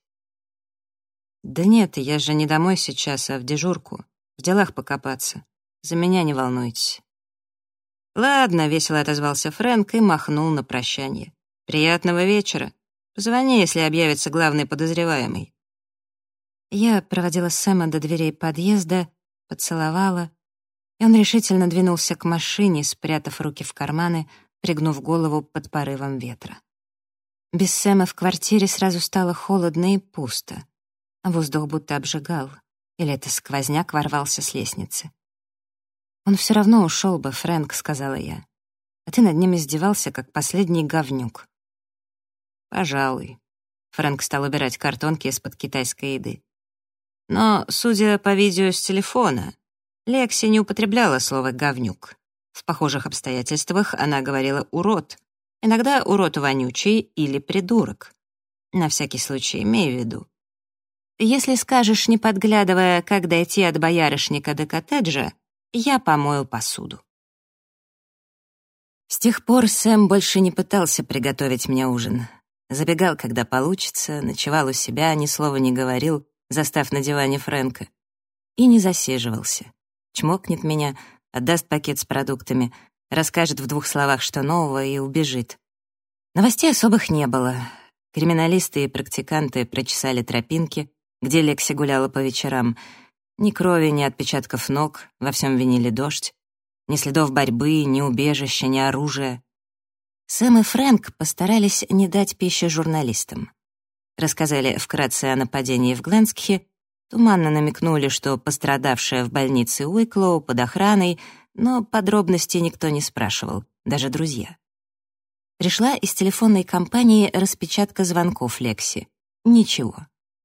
«Да нет, я же не домой сейчас, а в дежурку. В делах покопаться. За меня не волнуйтесь». «Ладно», — весело отозвался Фрэнк и махнул на прощание. «Приятного вечера. Позвони, если объявится главный подозреваемый». Я проводила Сэма до дверей подъезда, поцеловала, и он решительно двинулся к машине, спрятав руки в карманы, пригнув голову под порывом ветра. Без Сэма в квартире сразу стало холодно и пусто, а воздух будто обжигал, или это сквозняк ворвался с лестницы. «Он все равно ушел бы, Фрэнк», — сказала я. «А ты над ним издевался, как последний говнюк». «Пожалуй». Фрэнк стал убирать картонки из-под китайской еды. «Но, судя по видео с телефона, Лекси не употребляла слово «говнюк». В похожих обстоятельствах она говорила «урод». Иногда «урод вонючий» или «придурок». На всякий случай имею в виду. Если скажешь, не подглядывая, как дойти от боярышника до коттеджа, я помою посуду. С тех пор Сэм больше не пытался приготовить мне ужин. Забегал, когда получится, ночевал у себя, ни слова не говорил, застав на диване Фрэнка. И не засиживался. Чмокнет меня, отдаст пакет с продуктами, расскажет в 2 словах, что нового, и убежит. Новостей особых не было. Криминалисты и практиканты прочесали тропинки, где Лекси гуляла по вечерам. Ни крови, ни отпечатков ног, во всем винили дождь. Ни следов борьбы, ни убежища, ни оружия. Сэм и Фрэнк постарались не дать пищи журналистам. Рассказали вкратце о нападении в Гленскхе, туманно намекнули, что пострадавшая в больнице Уиклоу под охраной, но подробностей никто не спрашивал, даже друзья. Пришла из телефонной компании распечатка звонков Лекси. Ничего.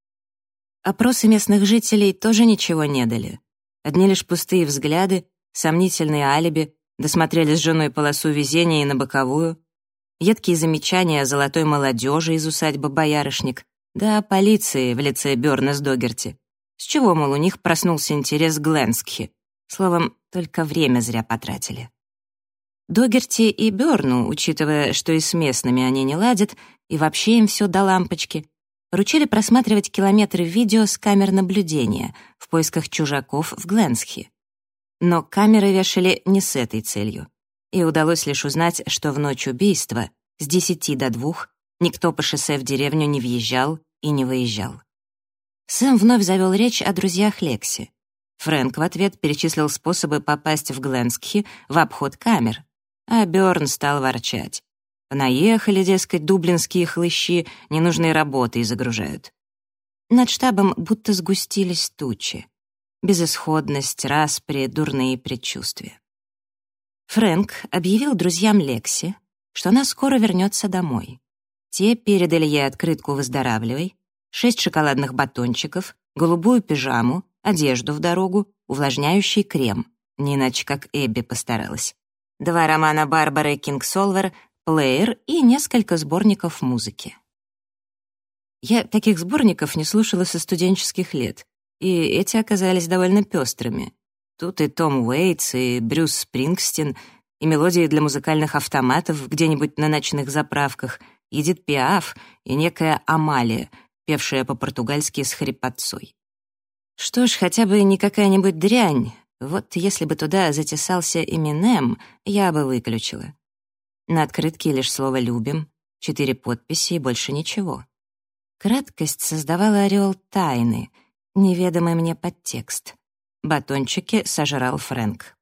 Опросы местных жителей тоже ничего не дали. Одни лишь пустые взгляды, сомнительные алиби, досмотрели с женой полосу везения и на боковую, едкие замечания о золотой молодежи из усадьбы Боярышник, да о полиции в лице Бёрна с Догерти. С чего, мол, у них проснулся интерес к Гленскхе? Словом, только время зря потратили. Догерти и Бёрну, учитывая, что и с местными они не ладят, и вообще им все до лампочки, поручили просматривать километры видео с камер наблюдения в поисках чужаков в Гленскхе. Но камеры вешали не с этой целью. И удалось лишь узнать, что в ночь убийства с 10 до 2 никто по шоссе в деревню не въезжал и не выезжал. Сэм вновь завел речь о друзьях Лекси. Фрэнк в ответ перечислил способы попасть в Гленскхе в обход камер, а Бёрн стал ворчать. Понаехали, дескать, дублинские хлыщи, ненужные работы загружают. Над штабом будто сгустились тучи. Безысходность, распри, дурные предчувствия. Фрэнк объявил друзьям Лекси, что она скоро вернется домой. Те передали ей открытку «Выздоравливай», 6 шоколадных батончиков, голубую пижаму, одежду в дорогу, увлажняющий крем, не иначе как Эбби постаралась, 2 романа Барбары Кингсолвер, плеер и несколько сборников музыки. Я таких сборников не слушала со студенческих лет, и эти оказались довольно пестрыми. Тут и Том Уэйтс, и Брюс Спрингстин, и мелодии для музыкальных автоматов где-нибудь на ночных заправках, Эдит Пиаф и некая Амалия, певшая по-португальски с хрипотцой. Что ж, хотя бы не какая-нибудь дрянь. Вот если бы туда затесался Эминем, я бы выключила. На открытке лишь слово «любим», 4 подписи и больше ничего. Краткость создавала ореол тайны, неведомый мне подтекст. Батончики сожрал Фрэнк.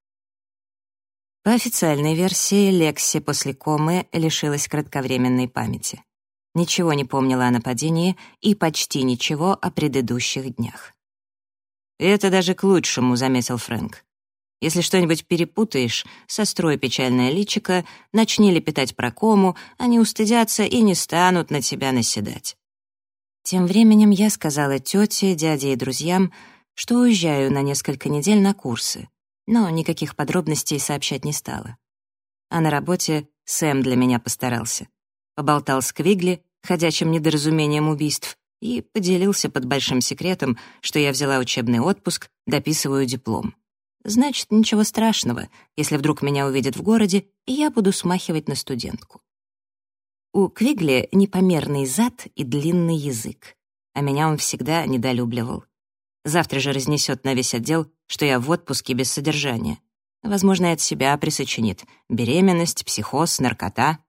По официальной версии, Лекси после комы лишилась кратковременной памяти. Ничего не помнила о нападении и почти ничего о предыдущих днях. «И это даже к лучшему», — заметил Фрэнк. «Если что-нибудь перепутаешь, сострой печальное личико, начни лепетать про кому, они устыдятся и не станут на тебя наседать». Тем временем я сказала тете, дяде и друзьям, что уезжаю на несколько недель на курсы, но никаких подробностей сообщать не стала. А на работе Сэм для меня постарался. Поболтал с Квигли, ходячим недоразумением убийств, и поделился под большим секретом, что я взяла учебный отпуск, дописываю диплом. Значит, ничего страшного, если вдруг меня увидят в городе, и я буду смахивать на студентку. У Квигли непомерный зад и длинный язык, а меня он всегда недолюбливал. Завтра же разнесет на весь отдел, что я в отпуске без содержания. Возможно, и от себя присочинит. Беременность, психоз, наркота.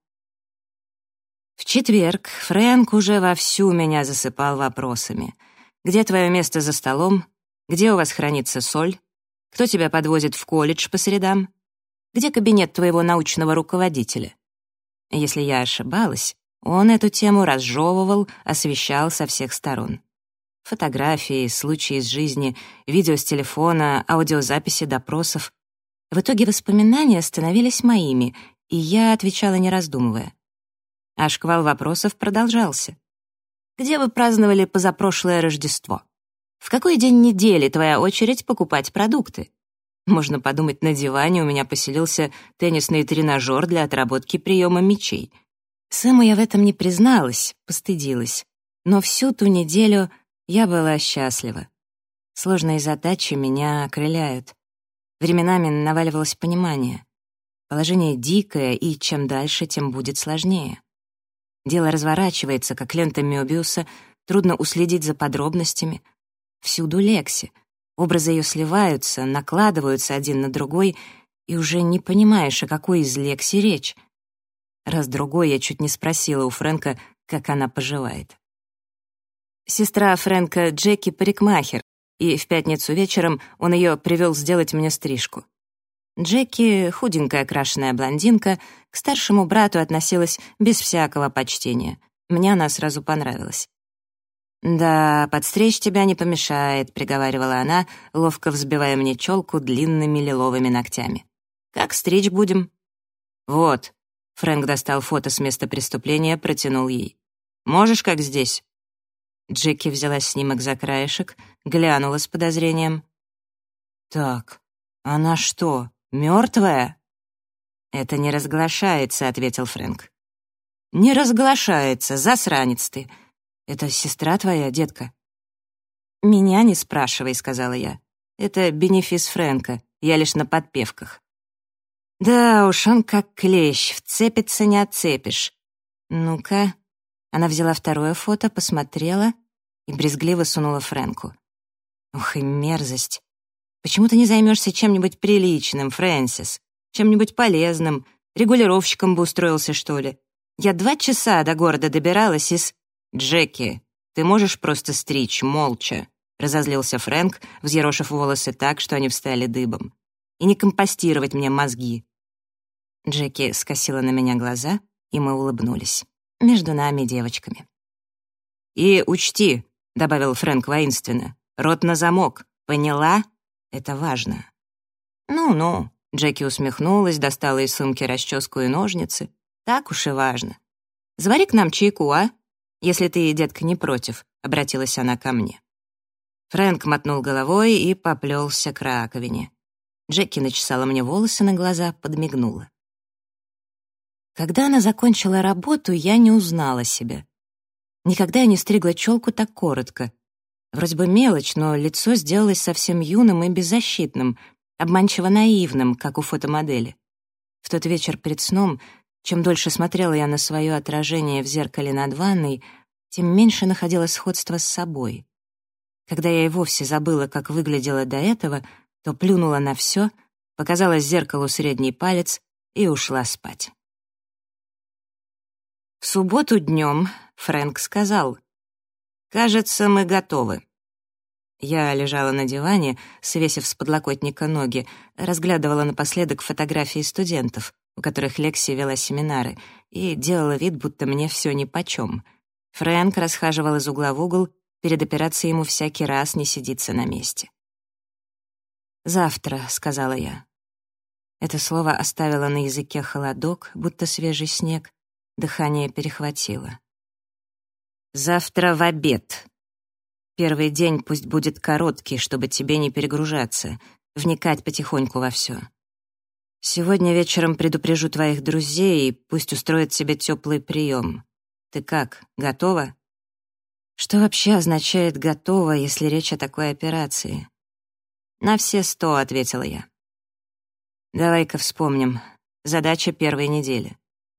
В четверг Фрэнк уже вовсю меня засыпал вопросами. Где твое место за столом? Где у вас хранится соль? Кто тебя подвозит в колледж по средам? Где кабинет твоего научного руководителя? Если я ошибалась, он эту тему разжевывал, освещал со всех сторон. Фотографии, случаи из жизни, видео с телефона, аудиозаписи допросов. В итоге воспоминания становились моими, и я отвечала, не раздумывая. А шквал вопросов продолжался. «Где вы праздновали позапрошлое Рождество? В какой день недели твоя очередь покупать продукты? Можно подумать, на диване у меня поселился теннисный тренажер для отработки приема мячей. Сэму я в этом не призналась, постыдилась. Но всю ту неделю я была счастлива. Сложные задачи меня окрыляют. Временами наваливалось понимание. Положение дикое, и чем дальше, тем будет сложнее. Дело разворачивается, как лента Мёбиуса, трудно уследить за подробностями. Всюду Лекси. Образы ее сливаются, накладываются один на другой, и уже не понимаешь, о какой из Лекси речь. Раз-другой я чуть не спросила у Фрэнка, как она поживает. Сестра Фрэнка Джеки парикмахер, и в пятницу вечером он ее привел сделать мне стрижку. Джеки, худенькая крашеная блондинка, к старшему брату относилась без всякого почтения. Мне она сразу понравилась. «Да, подстричь тебя не помешает», — приговаривала она, ловко взбивая мне челку длинными лиловыми ногтями. «Как стричь будем?» «Вот», — Фрэнк достал фото с места преступления, протянул ей. «Можешь, как здесь?» Джеки взяла снимок за краешек, глянула с подозрением. «Так, она что, мертвая?» «Это не разглашается», — ответил Фрэнк. «Не разглашается, засранец ты. Это сестра твоя, детка?» «Меня не спрашивай», — сказала я. «Это бенефис Фрэнка, я лишь на подпевках». «Да уж, он как клещ, вцепиться не отцепишь. Ну-ка». Она взяла второе фото, посмотрела и брезгливо сунула Фрэнку. «Ух и мерзость. Почему ты не займешься чем-нибудь приличным, Фрэнсис? Чем-нибудь полезным? Регулировщиком бы устроился, что ли? Я 2 часа до города добиралась из...» «Джеки, ты можешь просто стричь, молча?» — разозлился Фрэнк, взъерошив волосы так, что они встали дыбом. «И не компостировать мне мозги». Джеки скосила на меня глаза, и мы улыбнулись. Между нами, девочками. «И учти», — добавил Фрэнк воинственно, — «рот на замок. Поняла? Это важно». «Ну-ну», — Джеки усмехнулась, достала из сумки расческу и ножницы. «Так уж и важно. Завари к нам чайку, а? Если ты, детка, не против», — обратилась она ко мне. Фрэнк мотнул головой и поплелся к раковине. Джеки начесала мне волосы на глаза, подмигнула. Когда она закончила работу, я не узнала себя. Никогда я не стригла челку так коротко. Вроде бы мелочь, но лицо сделалось совсем юным и беззащитным, обманчиво наивным, как у фотомодели. В тот вечер перед сном, чем дольше смотрела я на свое отражение в зеркале над ванной, тем меньше находила сходства с собой. Когда я и вовсе забыла, как выглядела до этого, то плюнула на все, показала зеркалу средний палец и ушла спать. В субботу днем Фрэнк сказал: «Кажется, мы готовы». Я лежала на диване, свесив с подлокотника ноги, разглядывала напоследок фотографии студентов, у которых Лекси вела семинары, и делала вид, будто мне все нипочем. Фрэнк расхаживал из угла в угол, перед операцией ему всякий раз не сидится на месте. «Завтра», — сказала я. Это слово оставило на языке холодок, будто свежий снег, дыхание перехватило. «Завтра в обед. Первый день пусть будет короткий, чтобы тебе не перегружаться, вникать потихоньку во все. Сегодня вечером предупрежу твоих друзей, и пусть устроят себе теплый прием. Ты как, готова?» Что вообще означает «готова», если речь о такой операции? «На все 100», — ответила я. «Давай-ка вспомним. Задача первой недели.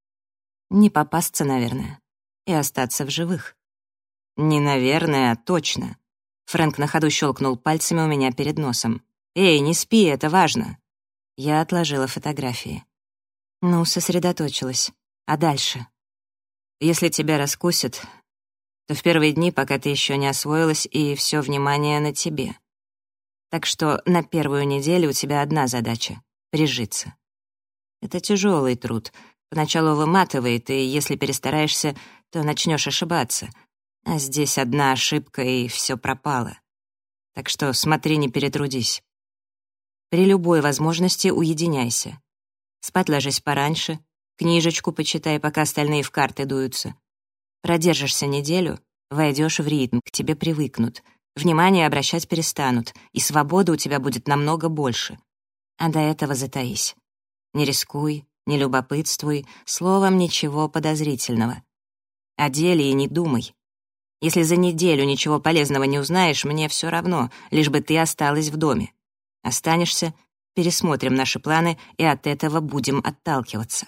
Не попасться, наверное, и остаться в живых». «Не наверное, а точно». Фрэнк на ходу щелкнул пальцами у меня перед носом. «Эй, не спи, это важно». Я отложила фотографии. Ну, сосредоточилась. А дальше? Если тебя раскусят, то в первые дни, пока ты еще не освоилась, и все внимание на тебе. Так что на первую неделю у тебя одна задача — прижиться. Это тяжелый труд. Поначалу выматывает, и если перестараешься, то начнешь ошибаться. А здесь одна ошибка, и все пропало. Так что смотри, не перетрудись. При любой возможности уединяйся. Спать ложись пораньше, книжечку почитай, пока остальные в карты дуются. Продержишься неделю, войдешь в ритм, к тебе привыкнут, внимание обращать перестанут, и свободы у тебя будет намного больше. А до этого затаись. Не рискуй, не любопытствуй, словом, ничего подозрительного. О деле и не думай. Если за неделю ничего полезного не узнаешь, мне все равно, лишь бы ты осталась в доме. Останешься, пересмотрим наши планы и от этого будем отталкиваться.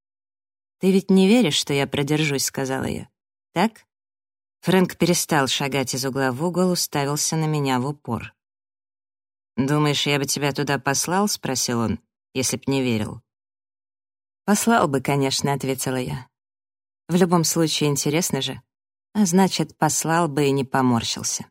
«Ты ведь не веришь, что я продержусь», — сказала я. «Так?» Фрэнк перестал шагать из угла в угол, уставился на меня в упор. «Думаешь, я бы тебя туда послал?» — спросил он, «если б не верил». «Послал бы, конечно», — ответила я. «В любом случае, интересно же. А значит, послал бы и не поморщился».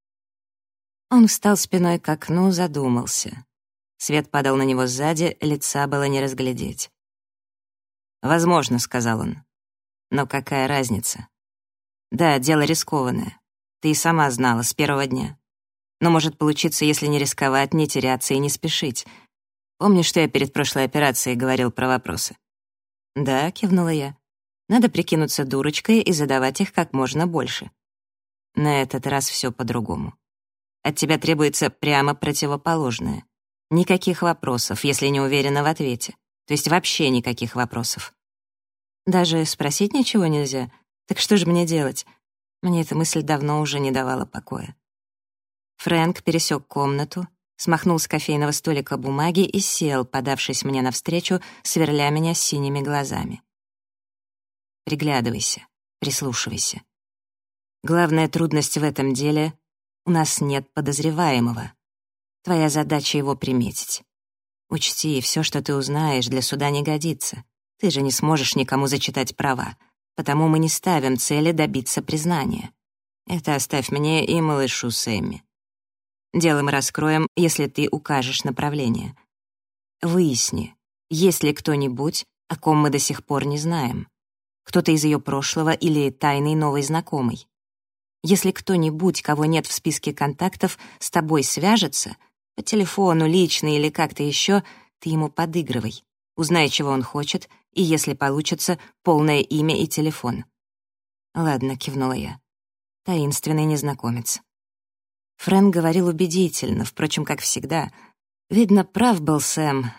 Он встал спиной к окну, задумался. Свет падал на него сзади, лица было не разглядеть. «Возможно», — сказал он. «Но какая разница? Да, дело рискованное. Ты и сама знала с первого дня. Но может получиться, если не рисковать, не теряться и не спешить. Помнишь, что я перед прошлой операцией говорил про вопросы?» «Да», — кивнула я. «Надо прикинуться дурочкой и задавать их как можно больше. На этот раз все по-другому. От тебя требуется прямо противоположное. Никаких вопросов, если не уверена в ответе. То есть вообще никаких вопросов. Даже спросить ничего нельзя. Так что же мне делать? Мне эта мысль давно уже не давала покоя. Фрэнк пересек комнату, смахнул с кофейного столика бумаги и сел, подавшись мне навстречу, сверля меня синими глазами. Приглядывайся, прислушивайся. Главная трудность в этом деле — у нас нет подозреваемого. Твоя задача его приметить. Учти, все, что ты узнаешь, для суда не годится. Ты же не сможешь никому зачитать права, потому мы не ставим цели добиться признания. Это оставь мне и малышу Сэмми. Дело мы раскроем, если ты укажешь направление. Выясни, есть ли кто-нибудь, о ком мы до сих пор не знаем. Кто-то из ее прошлого или тайный новый знакомый. Если кто-нибудь, кого нет в списке контактов, с тобой свяжется, по телефону, лично или как-то еще, ты ему подыгрывай. Узнай, чего он хочет, и, если получится, полное имя и телефон. «Ладно», — кивнула я. Таинственный незнакомец. Фрэнк говорил убедительно, впрочем, как всегда. Видно, прав был Сэм.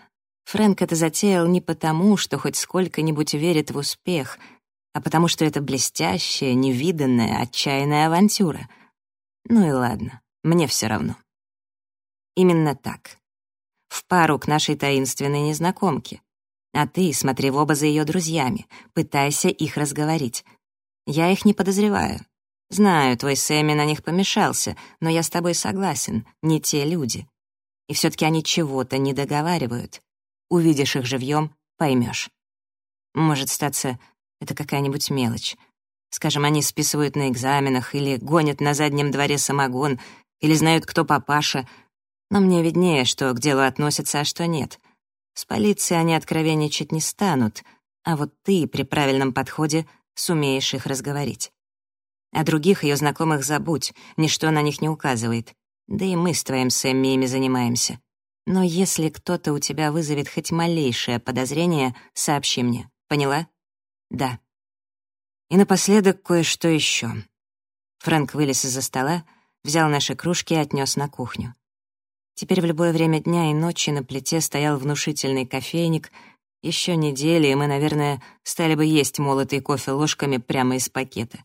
Фрэнк это затеял не потому, что хоть сколько-нибудь верит в успех, а потому что это блестящая, невиданная, отчаянная авантюра. Ну и ладно, мне все равно. Именно так. В пару к нашей таинственной незнакомке. А ты смотри в оба за ее друзьями, пытайся их разговорить. Я их не подозреваю. Знаю, твой Сэмми на них помешался, но я с тобой согласен, не те люди. И все-таки они чего-то не договаривают. Увидишь их живьем, поймешь. Может статься, это какая-нибудь мелочь. Скажем, они списывают на экзаменах или гонят на заднем дворе самогон, или знают, кто папаша. Но мне виднее, что к делу относятся, а что нет. С полицией они откровенничать не станут, а вот ты при правильном подходе сумеешь их разговорить. О других ее знакомых забудь, ничто на них не указывает. Да и мы с твоим Сэмми ими занимаемся. Но если кто-то у тебя вызовет хоть малейшее подозрение, сообщи мне. Поняла? Да. И напоследок кое-что еще. Фрэнк вылез из-за стола, взял наши кружки и отнес на кухню. Теперь в любое время дня и ночи на плите стоял внушительный кофейник. Еще недели, и мы, наверное, стали бы есть молотый кофе ложками прямо из пакета.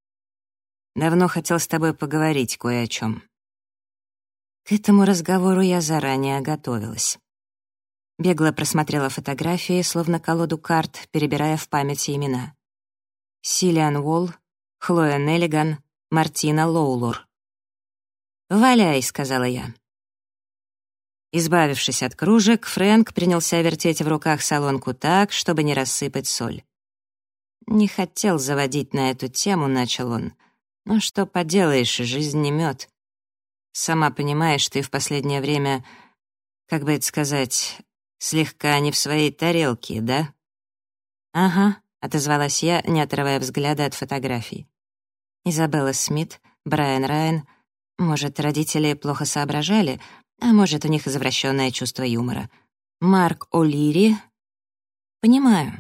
Давно хотел с тобой поговорить кое о чем. К этому разговору я заранее готовилась. Бегло просмотрела фотографии, словно колоду карт, перебирая в памяти имена. Силиан Уолл, Хлоя Неллиган, Мартина Лоулор. «Валяй», — сказала я. Избавившись от кружек, Фрэнк принялся вертеть в руках солонку так, чтобы не рассыпать соль. «Не хотел заводить на эту тему», — начал он. «Но что поделаешь, жизнь не мед. Сама понимаешь, ты в последнее время, как бы это сказать, слегка не в своей тарелке, да?» «Ага», — отозвалась я, не отрывая взгляда от фотографий. Изабелла Смит, Брайан Райан. Может, родители плохо соображали, а может, у них извращенное чувство юмора. Марк О'Лири. Понимаю.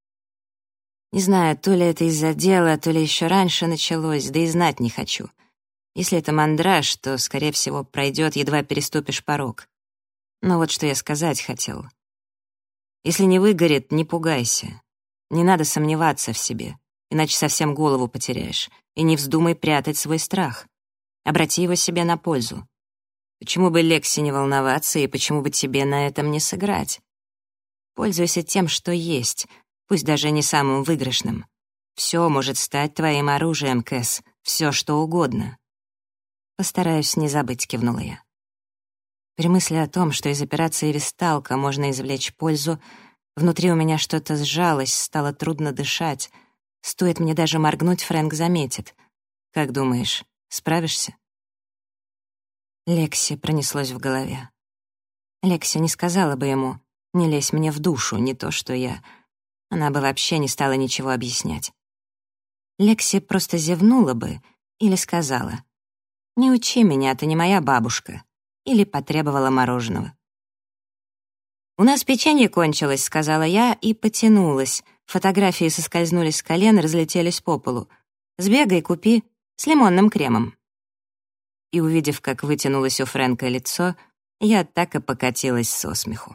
Не знаю, то ли это из-за дела, то ли еще раньше началось, да и знать не хочу. Если это мандраж, то, скорее всего, пройдет, едва переступишь порог. Но вот что я сказать хотел. Если не выгорит, не пугайся. Не надо сомневаться в себе, иначе совсем голову потеряешь. И не вздумай прятать свой страх. Обрати его себе на пользу. Почему бы Лекси не волноваться, и почему бы тебе на этом не сыграть? Пользуйся тем, что есть, пусть даже не самым выигрышным. Все может стать твоим оружием, Кэс, все что угодно. Постараюсь не забыть, кивнула я. При мысли о том, что из операции «Весталка» можно извлечь пользу, внутри у меня что-то сжалось, стало трудно дышать. Стоит мне даже моргнуть, Фрэнк заметит. Как думаешь, справишься? Лекси пронеслось в голове. Лекси не сказала бы ему: «Не лезь мне в душу, не то что я». Она бы вообще не стала ничего объяснять. Лекси просто зевнула бы или сказала: «Не учи меня, ты не моя бабушка», или потребовала мороженого. «У нас печенье кончилось», — сказала я и потянулась. Фотографии соскользнули с колен, разлетелись по полу. «Сбегай, купи с лимонным кремом». И, увидев, как вытянулось у Фрэнка лицо, я так и покатилась со смеху.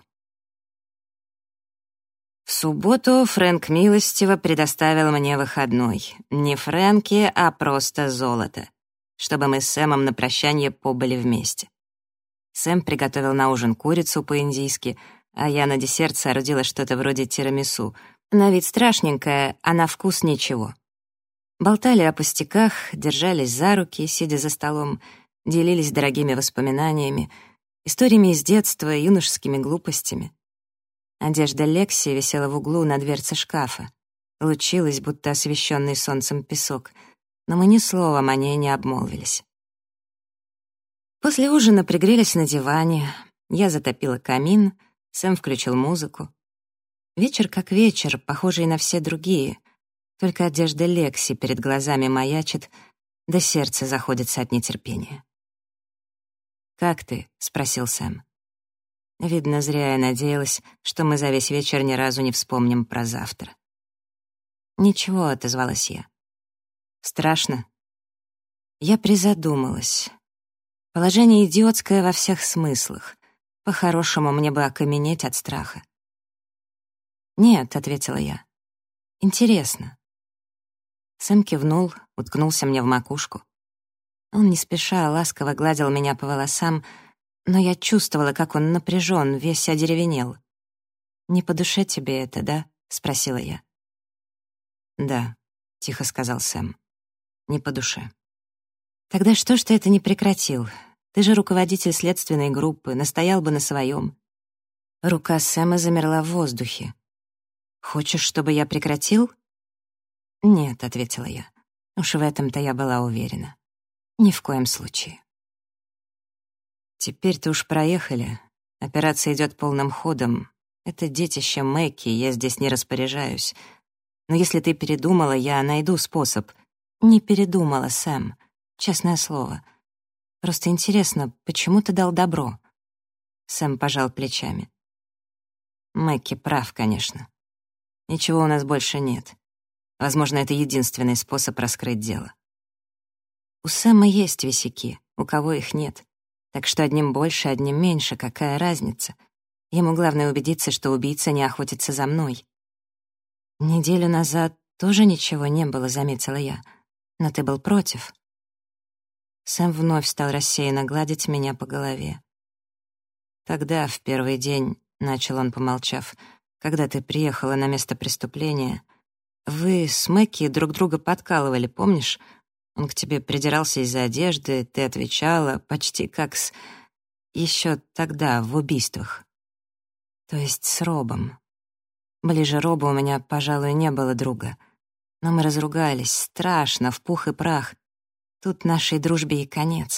В субботу Фрэнк милостиво предоставил мне выходной. Не Фрэнки, а просто золото, чтобы мы с Сэмом на прощание побыли вместе. Сэм приготовил на ужин курицу по-индийски, а я на десерт соорудила что-то вроде тирамису. На вид страшненькое, а на вкус ничего. Болтали о пустяках, держались за руки, сидя за столом, делились дорогими воспоминаниями, историями из детства, юношескими глупостями. Одежда Лекси висела в углу на дверце шкафа. Лучилась, будто освещенный солнцем песок, но мы ни словом о ней не обмолвились. После ужина пригрелись на диване, я затопила камин, Сэм включил музыку. Вечер как вечер, похожий на все другие, только одежда Лекси перед глазами маячит, да сердце заходится от нетерпения. «Как ты?» — спросил Сэм. Видно, зря я надеялась, что мы за весь вечер ни разу не вспомним про завтра. «Ничего», — отозвалась я. «Страшно?» Я призадумалась. Положение идиотское во всех смыслах. По-хорошему, мне бы окаменеть от страха. «Нет», — ответила я. «Интересно». Сэм кивнул, уткнулся мне в макушку. Он не спеша ласково гладил меня по волосам, но я чувствовала, как он напряжен, весь одеревенел. «Не по душе тебе это, да?» — спросила я. «Да», — тихо сказал Сэм, — «не по душе». «Тогда что ж ты это не прекратил? Ты же руководитель следственной группы, настоял бы на своем». Рука Сэма замерла в воздухе. «Хочешь, чтобы я прекратил?» «Нет», — ответила я. Уж в этом-то я была уверена. Ни в коем случае. «Теперь-то уж проехали. Операция идет полным ходом. Это детище Мэкки, я здесь не распоряжаюсь. Но если ты передумала, я найду способ». «Не передумала, Сэм. Честное слово. Просто интересно, почему ты дал добро?» Сэм пожал плечами. «Мэкки прав, конечно. Ничего у нас больше нет. Возможно, это единственный способ раскрыть дело. У Сэма есть висяки, у кого их нет. Так что одним больше, одним меньше, какая разница? Ему главное убедиться, что убийца не охотится за мной». «Неделю назад тоже ничего не было», — заметила я. «Но ты был против». Сэм вновь стал рассеянно гладить меня по голове. «Тогда, в первый день», — начал он, помолчав, «когда ты приехала на место преступления, вы с Мэкки друг друга подкалывали, помнишь? Он к тебе придирался из-за одежды, ты отвечала, почти как с... еще тогда, в убийствах. То есть с Робом. Ближе Роба у меня, пожалуй, не было друга. Но мы разругались, страшно, в пух и прах. Тут нашей дружбе и конец».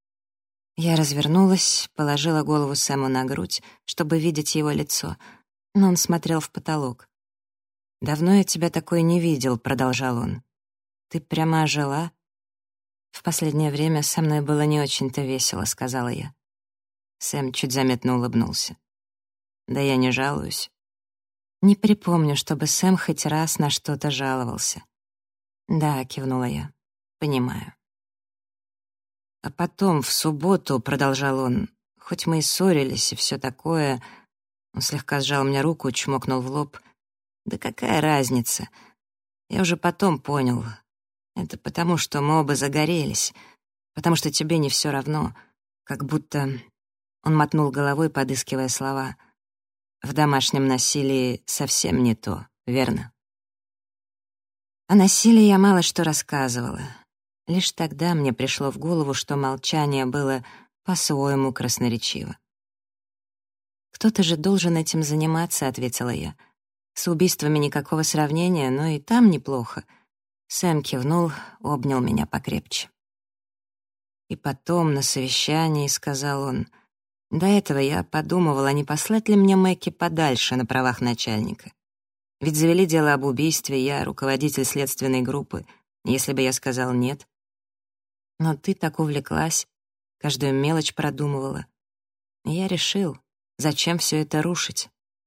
Я развернулась, положила голову Сэму на грудь, чтобы видеть его лицо, но он смотрел в потолок. «Давно я тебя такой не видел», — продолжал он. «Ты прямо ожила?» «В последнее время со мной было не очень-то весело», — сказала я. Сэм чуть заметно улыбнулся. «Да я не жалуюсь». Не припомню, чтобы Сэм хоть раз на что-то жаловался. «Да», — кивнула я, — «понимаю». «А потом, в субботу», — продолжал он, — «хоть мы и ссорились, и все такое...» Он слегка сжал мне руку, чмокнул в лоб. «Да какая разница? Я уже потом понял. Это потому, что мы оба загорелись, потому что тебе не все равно, как будто...» Он мотнул головой, подыскивая слова. «В домашнем насилии совсем не то, верно?» О насилии я мало что рассказывала. Лишь тогда мне пришло в голову, что молчание было по-своему красноречиво. «Кто-то же должен этим заниматься», — ответила я. «С убийствами никакого сравнения, но и там неплохо». Сэм кивнул, обнял меня покрепче. «И потом, на совещании», — сказал он, — «до этого я подумывала, не послать ли мне Мэкки подальше на правах начальника. Ведь завели дело об убийстве, я руководитель следственной группы. Если бы я сказал «нет». Но ты так увлеклась, каждую мелочь продумывала. И я решил, зачем все это рушить.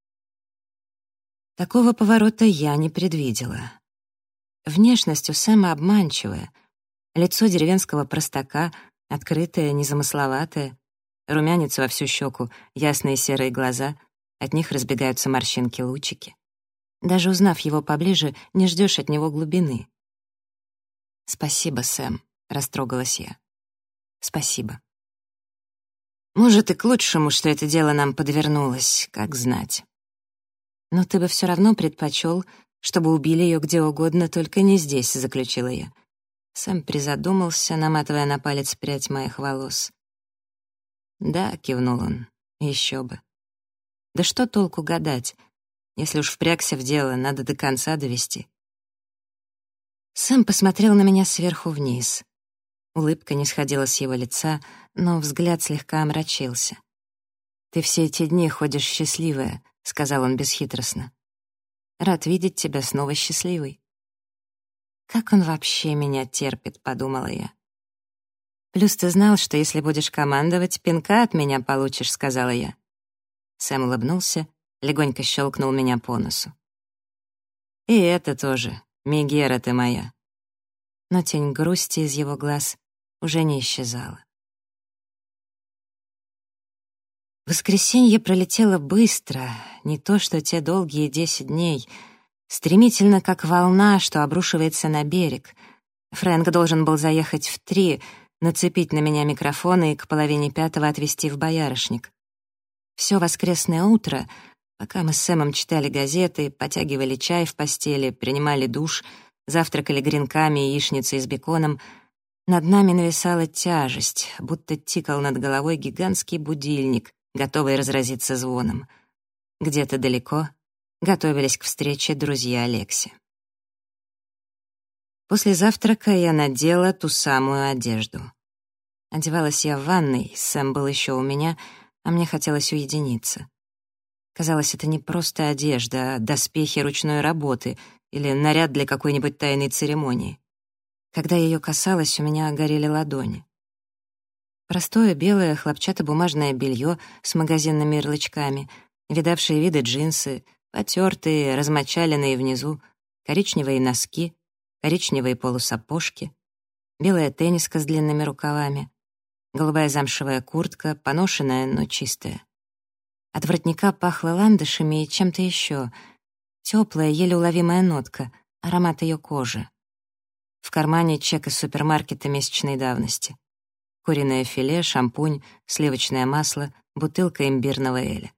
Такого поворота я не предвидела. Внешность у Сэма обманчивая. Лицо деревенского простака, открытое, незамысловатое, румянец во всю щеку, ясные серые глаза, от них разбегаются морщинки-лучики. Даже узнав его поближе, не ждешь от него глубины. «Спасибо, Сэм», — растрогалась я. «Спасибо». «Может, и к лучшему, что это дело нам подвернулось, как знать. Но ты бы все равно предпочел, чтобы убили ее где угодно, только не здесь», — заключила я. Сэм призадумался, наматывая на палец прядь моих волос. «Да», — кивнул он, — «еще бы. Да что толку гадать? Если уж впрягся в дело, надо до конца довести». Сэм посмотрел на меня сверху вниз. Улыбка не сходила с его лица, но взгляд слегка омрачился. «Ты все эти дни ходишь счастливая», — сказал он бесхитростно. «Рад видеть тебя снова счастливой». «Как он вообще меня терпит», — подумала я. «Плюс ты знал, что если будешь командовать, пинка от меня получишь», — сказала я. Сэм улыбнулся, легонько щелкнул меня по носу. «И это тоже, Мегера ты моя». Но тень грусти из его глаз уже не исчезала. Воскресенье пролетело быстро, не то что те долгие 10 дней, стремительно, как волна, что обрушивается на берег. Фрэнк должен был заехать в 3, нацепить на меня микрофон и к 4:30 отвезти в Боярышник. Все воскресное утро, пока мы с Сэмом читали газеты, потягивали чай в постели, принимали душ, завтракали гренками и яичницей с беконом, над нами нависала тяжесть, будто тикал над головой гигантский будильник, готовый разразиться звоном. Где-то далеко готовились к встрече друзья Лекси. После завтрака я надела ту самую одежду. Одевалась я в ванной, Сэм был еще у меня, а мне хотелось уединиться. Казалось, это не просто одежда, а доспехи ручной работы или наряд для какой-нибудь тайной церемонии. Когда я ее касалась, у меня горели ладони. Простое белое хлопчатобумажное белье с магазинными ярлычками, видавшие виды джинсы, потертые, размочаленные внизу, коричневые носки, коричневые полусапожки, белая тенниска с длинными рукавами, голубая замшевая куртка, поношенная, но чистая. От воротника пахло ландышами и чем-то еще. Теплая, еле уловимая нотка, аромат ее кожи. В кармане чек из супермаркета месячной давности. Куриное филе, шампунь, сливочное масло, бутылка имбирного эля.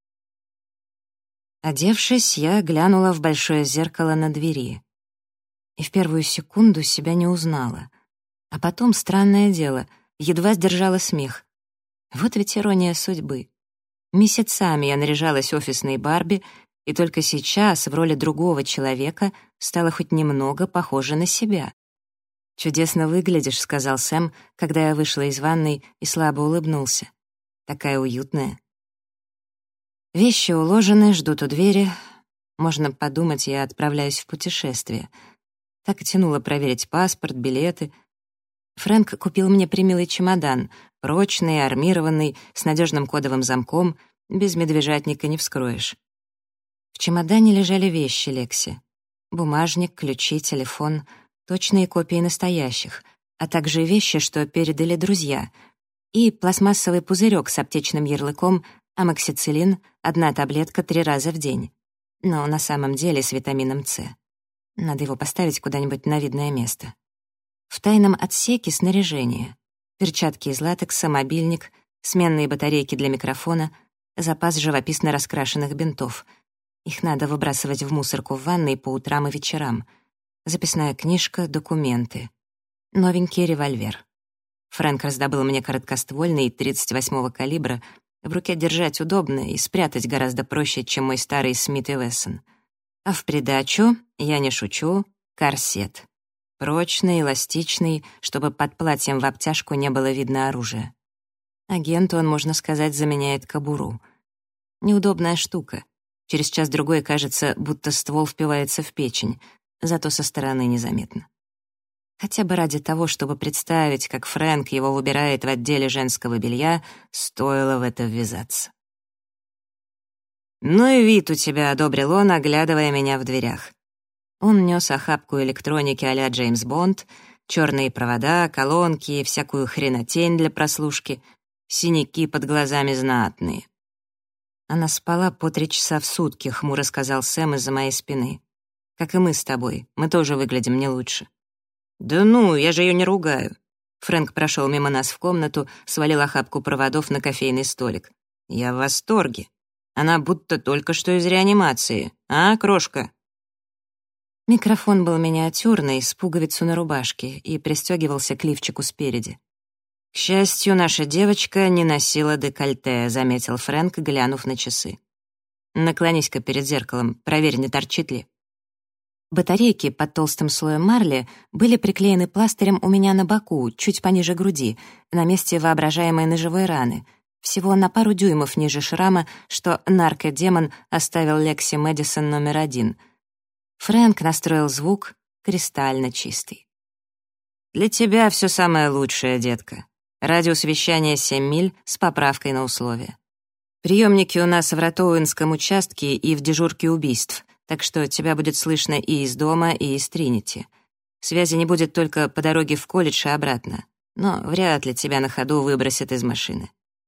Одевшись, я глянула в большое зеркало на двери. И в первую секунду себя не узнала. А потом, странное дело, едва сдержала смех. Вот ведь ирония судьбы. Месяцами я наряжалась офисной Барби, и только сейчас в роли другого человека стала хоть немного похожа на себя. «Чудесно выглядишь», — сказал Сэм, когда я вышла из ванной и слабо улыбнулся. «Такая уютная». Вещи уложены, ждут у двери. Можно подумать, я отправляюсь в путешествие. Так и тянуло проверить паспорт, билеты. Фрэнк купил мне примилый чемодан, прочный, армированный, с надежным кодовым замком, без медвежатника не вскроешь. В чемодане лежали вещи Лекси. Бумажник, ключи, телефон, точные копии настоящих, а также вещи, что передали друзья, и пластмассовый пузырек с аптечным ярлыком амоксициллин, 1 таблетка 3 раза в день. Но на самом деле с витамином С. Надо его поставить куда-нибудь на видное место. В тайном отсеке снаряжение. Перчатки из латекса, мобильник, сменные батарейки для микрофона, запас живописно раскрашенных бинтов. Их надо выбрасывать в мусорку в ванной по утрам и вечерам. Записная книжка, документы. Новенький револьвер. Фрэнк раздобыл мне короткоствольный 38-го калибра. В руке держать удобно и спрятать гораздо проще, чем мой старый Смит и Вессон. А в придачу, я не шучу, корсет. Прочный, эластичный, чтобы под платьем в обтяжку не было видно оружия. Агенту он, можно сказать, заменяет кобуру. Неудобная штука. Через час-другой кажется, будто ствол впивается в печень, зато со стороны незаметно. Хотя бы ради того, чтобы представить, как Фрэнк его выбирает в отделе женского белья, стоило в это ввязаться. «Ну и вид у тебя», — одобрил он, оглядывая меня в дверях. Он нес охапку электроники а-ля Джеймс Бонд, черные провода, колонки, всякую хренотень для прослушки, синяки под глазами знатные. «Она спала по 3 часа в сутки», — хмуро сказал Сэм из-за моей спины. «Как и мы с тобой, мы тоже выглядим не лучше». «Да ну, я же ее не ругаю». Фрэнк прошел мимо нас в комнату, свалил охапку проводов на кофейный столик. «Я в восторге. Она будто только что из реанимации. А, крошка?» Микрофон был миниатюрный, с пуговицу на рубашке, и пристегивался к лифчику спереди. «К счастью, наша девочка не носила декольте», — заметил Фрэнк, глянув на часы. «Наклонись-ка перед зеркалом, проверь, не торчит ли». Батарейки под толстым слоем марли были приклеены пластырем у меня на боку, чуть пониже груди, на месте воображаемой ножевой раны, всего на пару дюймов ниже шрама, что наркодемон оставил Лекси Мэдисон номер 1. Фрэнк настроил звук кристально чистый. «Для тебя все самое лучшее, детка. Радиус вещания 7 миль с поправкой на условия. Приемники у нас в Ротоуинском участке и в дежурке убийств, так что тебя будет слышно и из дома, и из Тринити. Связи не будет только по дороге в колледж и обратно, но вряд ли тебя на ходу выбросят из машины.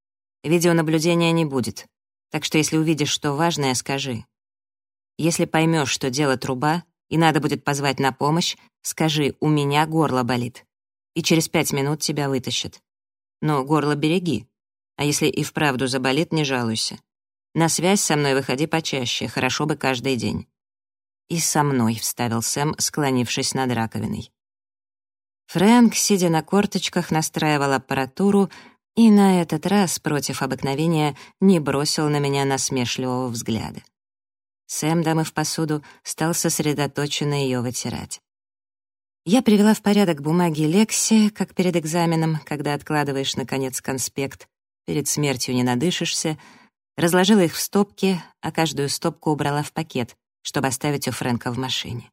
Видеонаблюдения не будет, так что если увидишь что важное, скажи. Если поймешь, что дело труба, и надо будет позвать на помощь, скажи: «У меня горло болит». И через 5 минут тебя вытащат. Но горло береги. А если и вправду заболит, не жалуйся. На связь со мной выходи почаще, хорошо бы каждый день. «И со мной», — вставил Сэм, склонившись над раковиной. Фрэнк, сидя на корточках, настраивал аппаратуру и на этот раз, против обыкновения, не бросил на меня насмешливого взгляда. Сэм, домыв посуду, стал сосредоточенно ее вытирать. Я привела в порядок бумаги Лекси, как перед экзаменом, когда откладываешь, наконец, конспект, перед смертью не надышишься, разложила их в стопки, а каждую стопку убрала в пакет, чтобы оставить у Фрэнка в машине.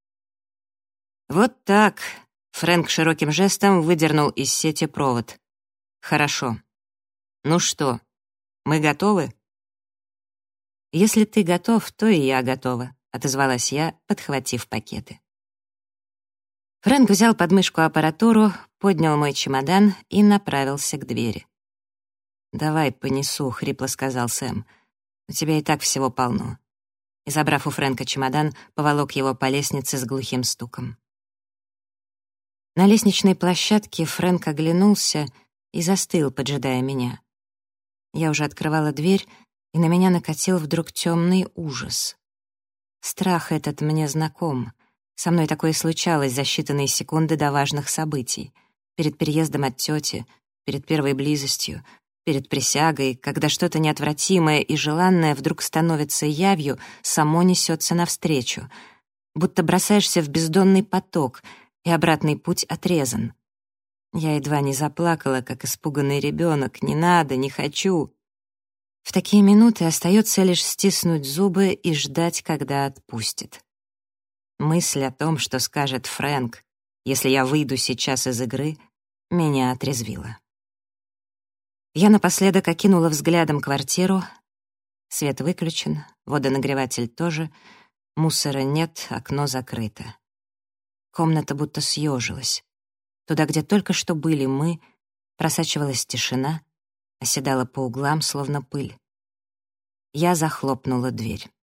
«Вот так», — Фрэнк широким жестом выдернул из сети провод. «Хорошо. Ну что, мы готовы?» «Если ты готов, то и я готова», — отозвалась я, подхватив пакеты. Фрэнк взял под мышку аппаратуру, поднял мой чемодан и направился к двери. «Давай понесу», — хрипло сказал Сэм. «У тебя и так всего полно». И, забрав у Фрэнка чемодан, поволок его по лестнице с глухим стуком. На лестничной площадке Фрэнк оглянулся и застыл, поджидая меня. Я уже открывала дверь, и на меня накатил вдруг темный ужас. Страх этот мне знаком. Со мной такое случалось за считанные секунды до важных событий. Перед переездом от тети, перед первой близостью, перед присягой, когда что-то неотвратимое и желанное вдруг становится явью, само несется навстречу. Будто бросаешься в бездонный поток, и обратный путь отрезан. Я едва не заплакала, как испуганный ребенок. «Не надо, не хочу». В такие минуты остается лишь стиснуть зубы и ждать, когда отпустит. Мысль о том, что скажет Фрэнк, если я выйду сейчас из игры, меня отрезвила. Я напоследок окинула взглядом квартиру. Свет выключен, водонагреватель тоже, мусора нет, окно закрыто. Комната будто съежилась. Туда, где только что были мы, просачивалась тишина, оседала по углам, словно пыль. Я захлопнула дверь.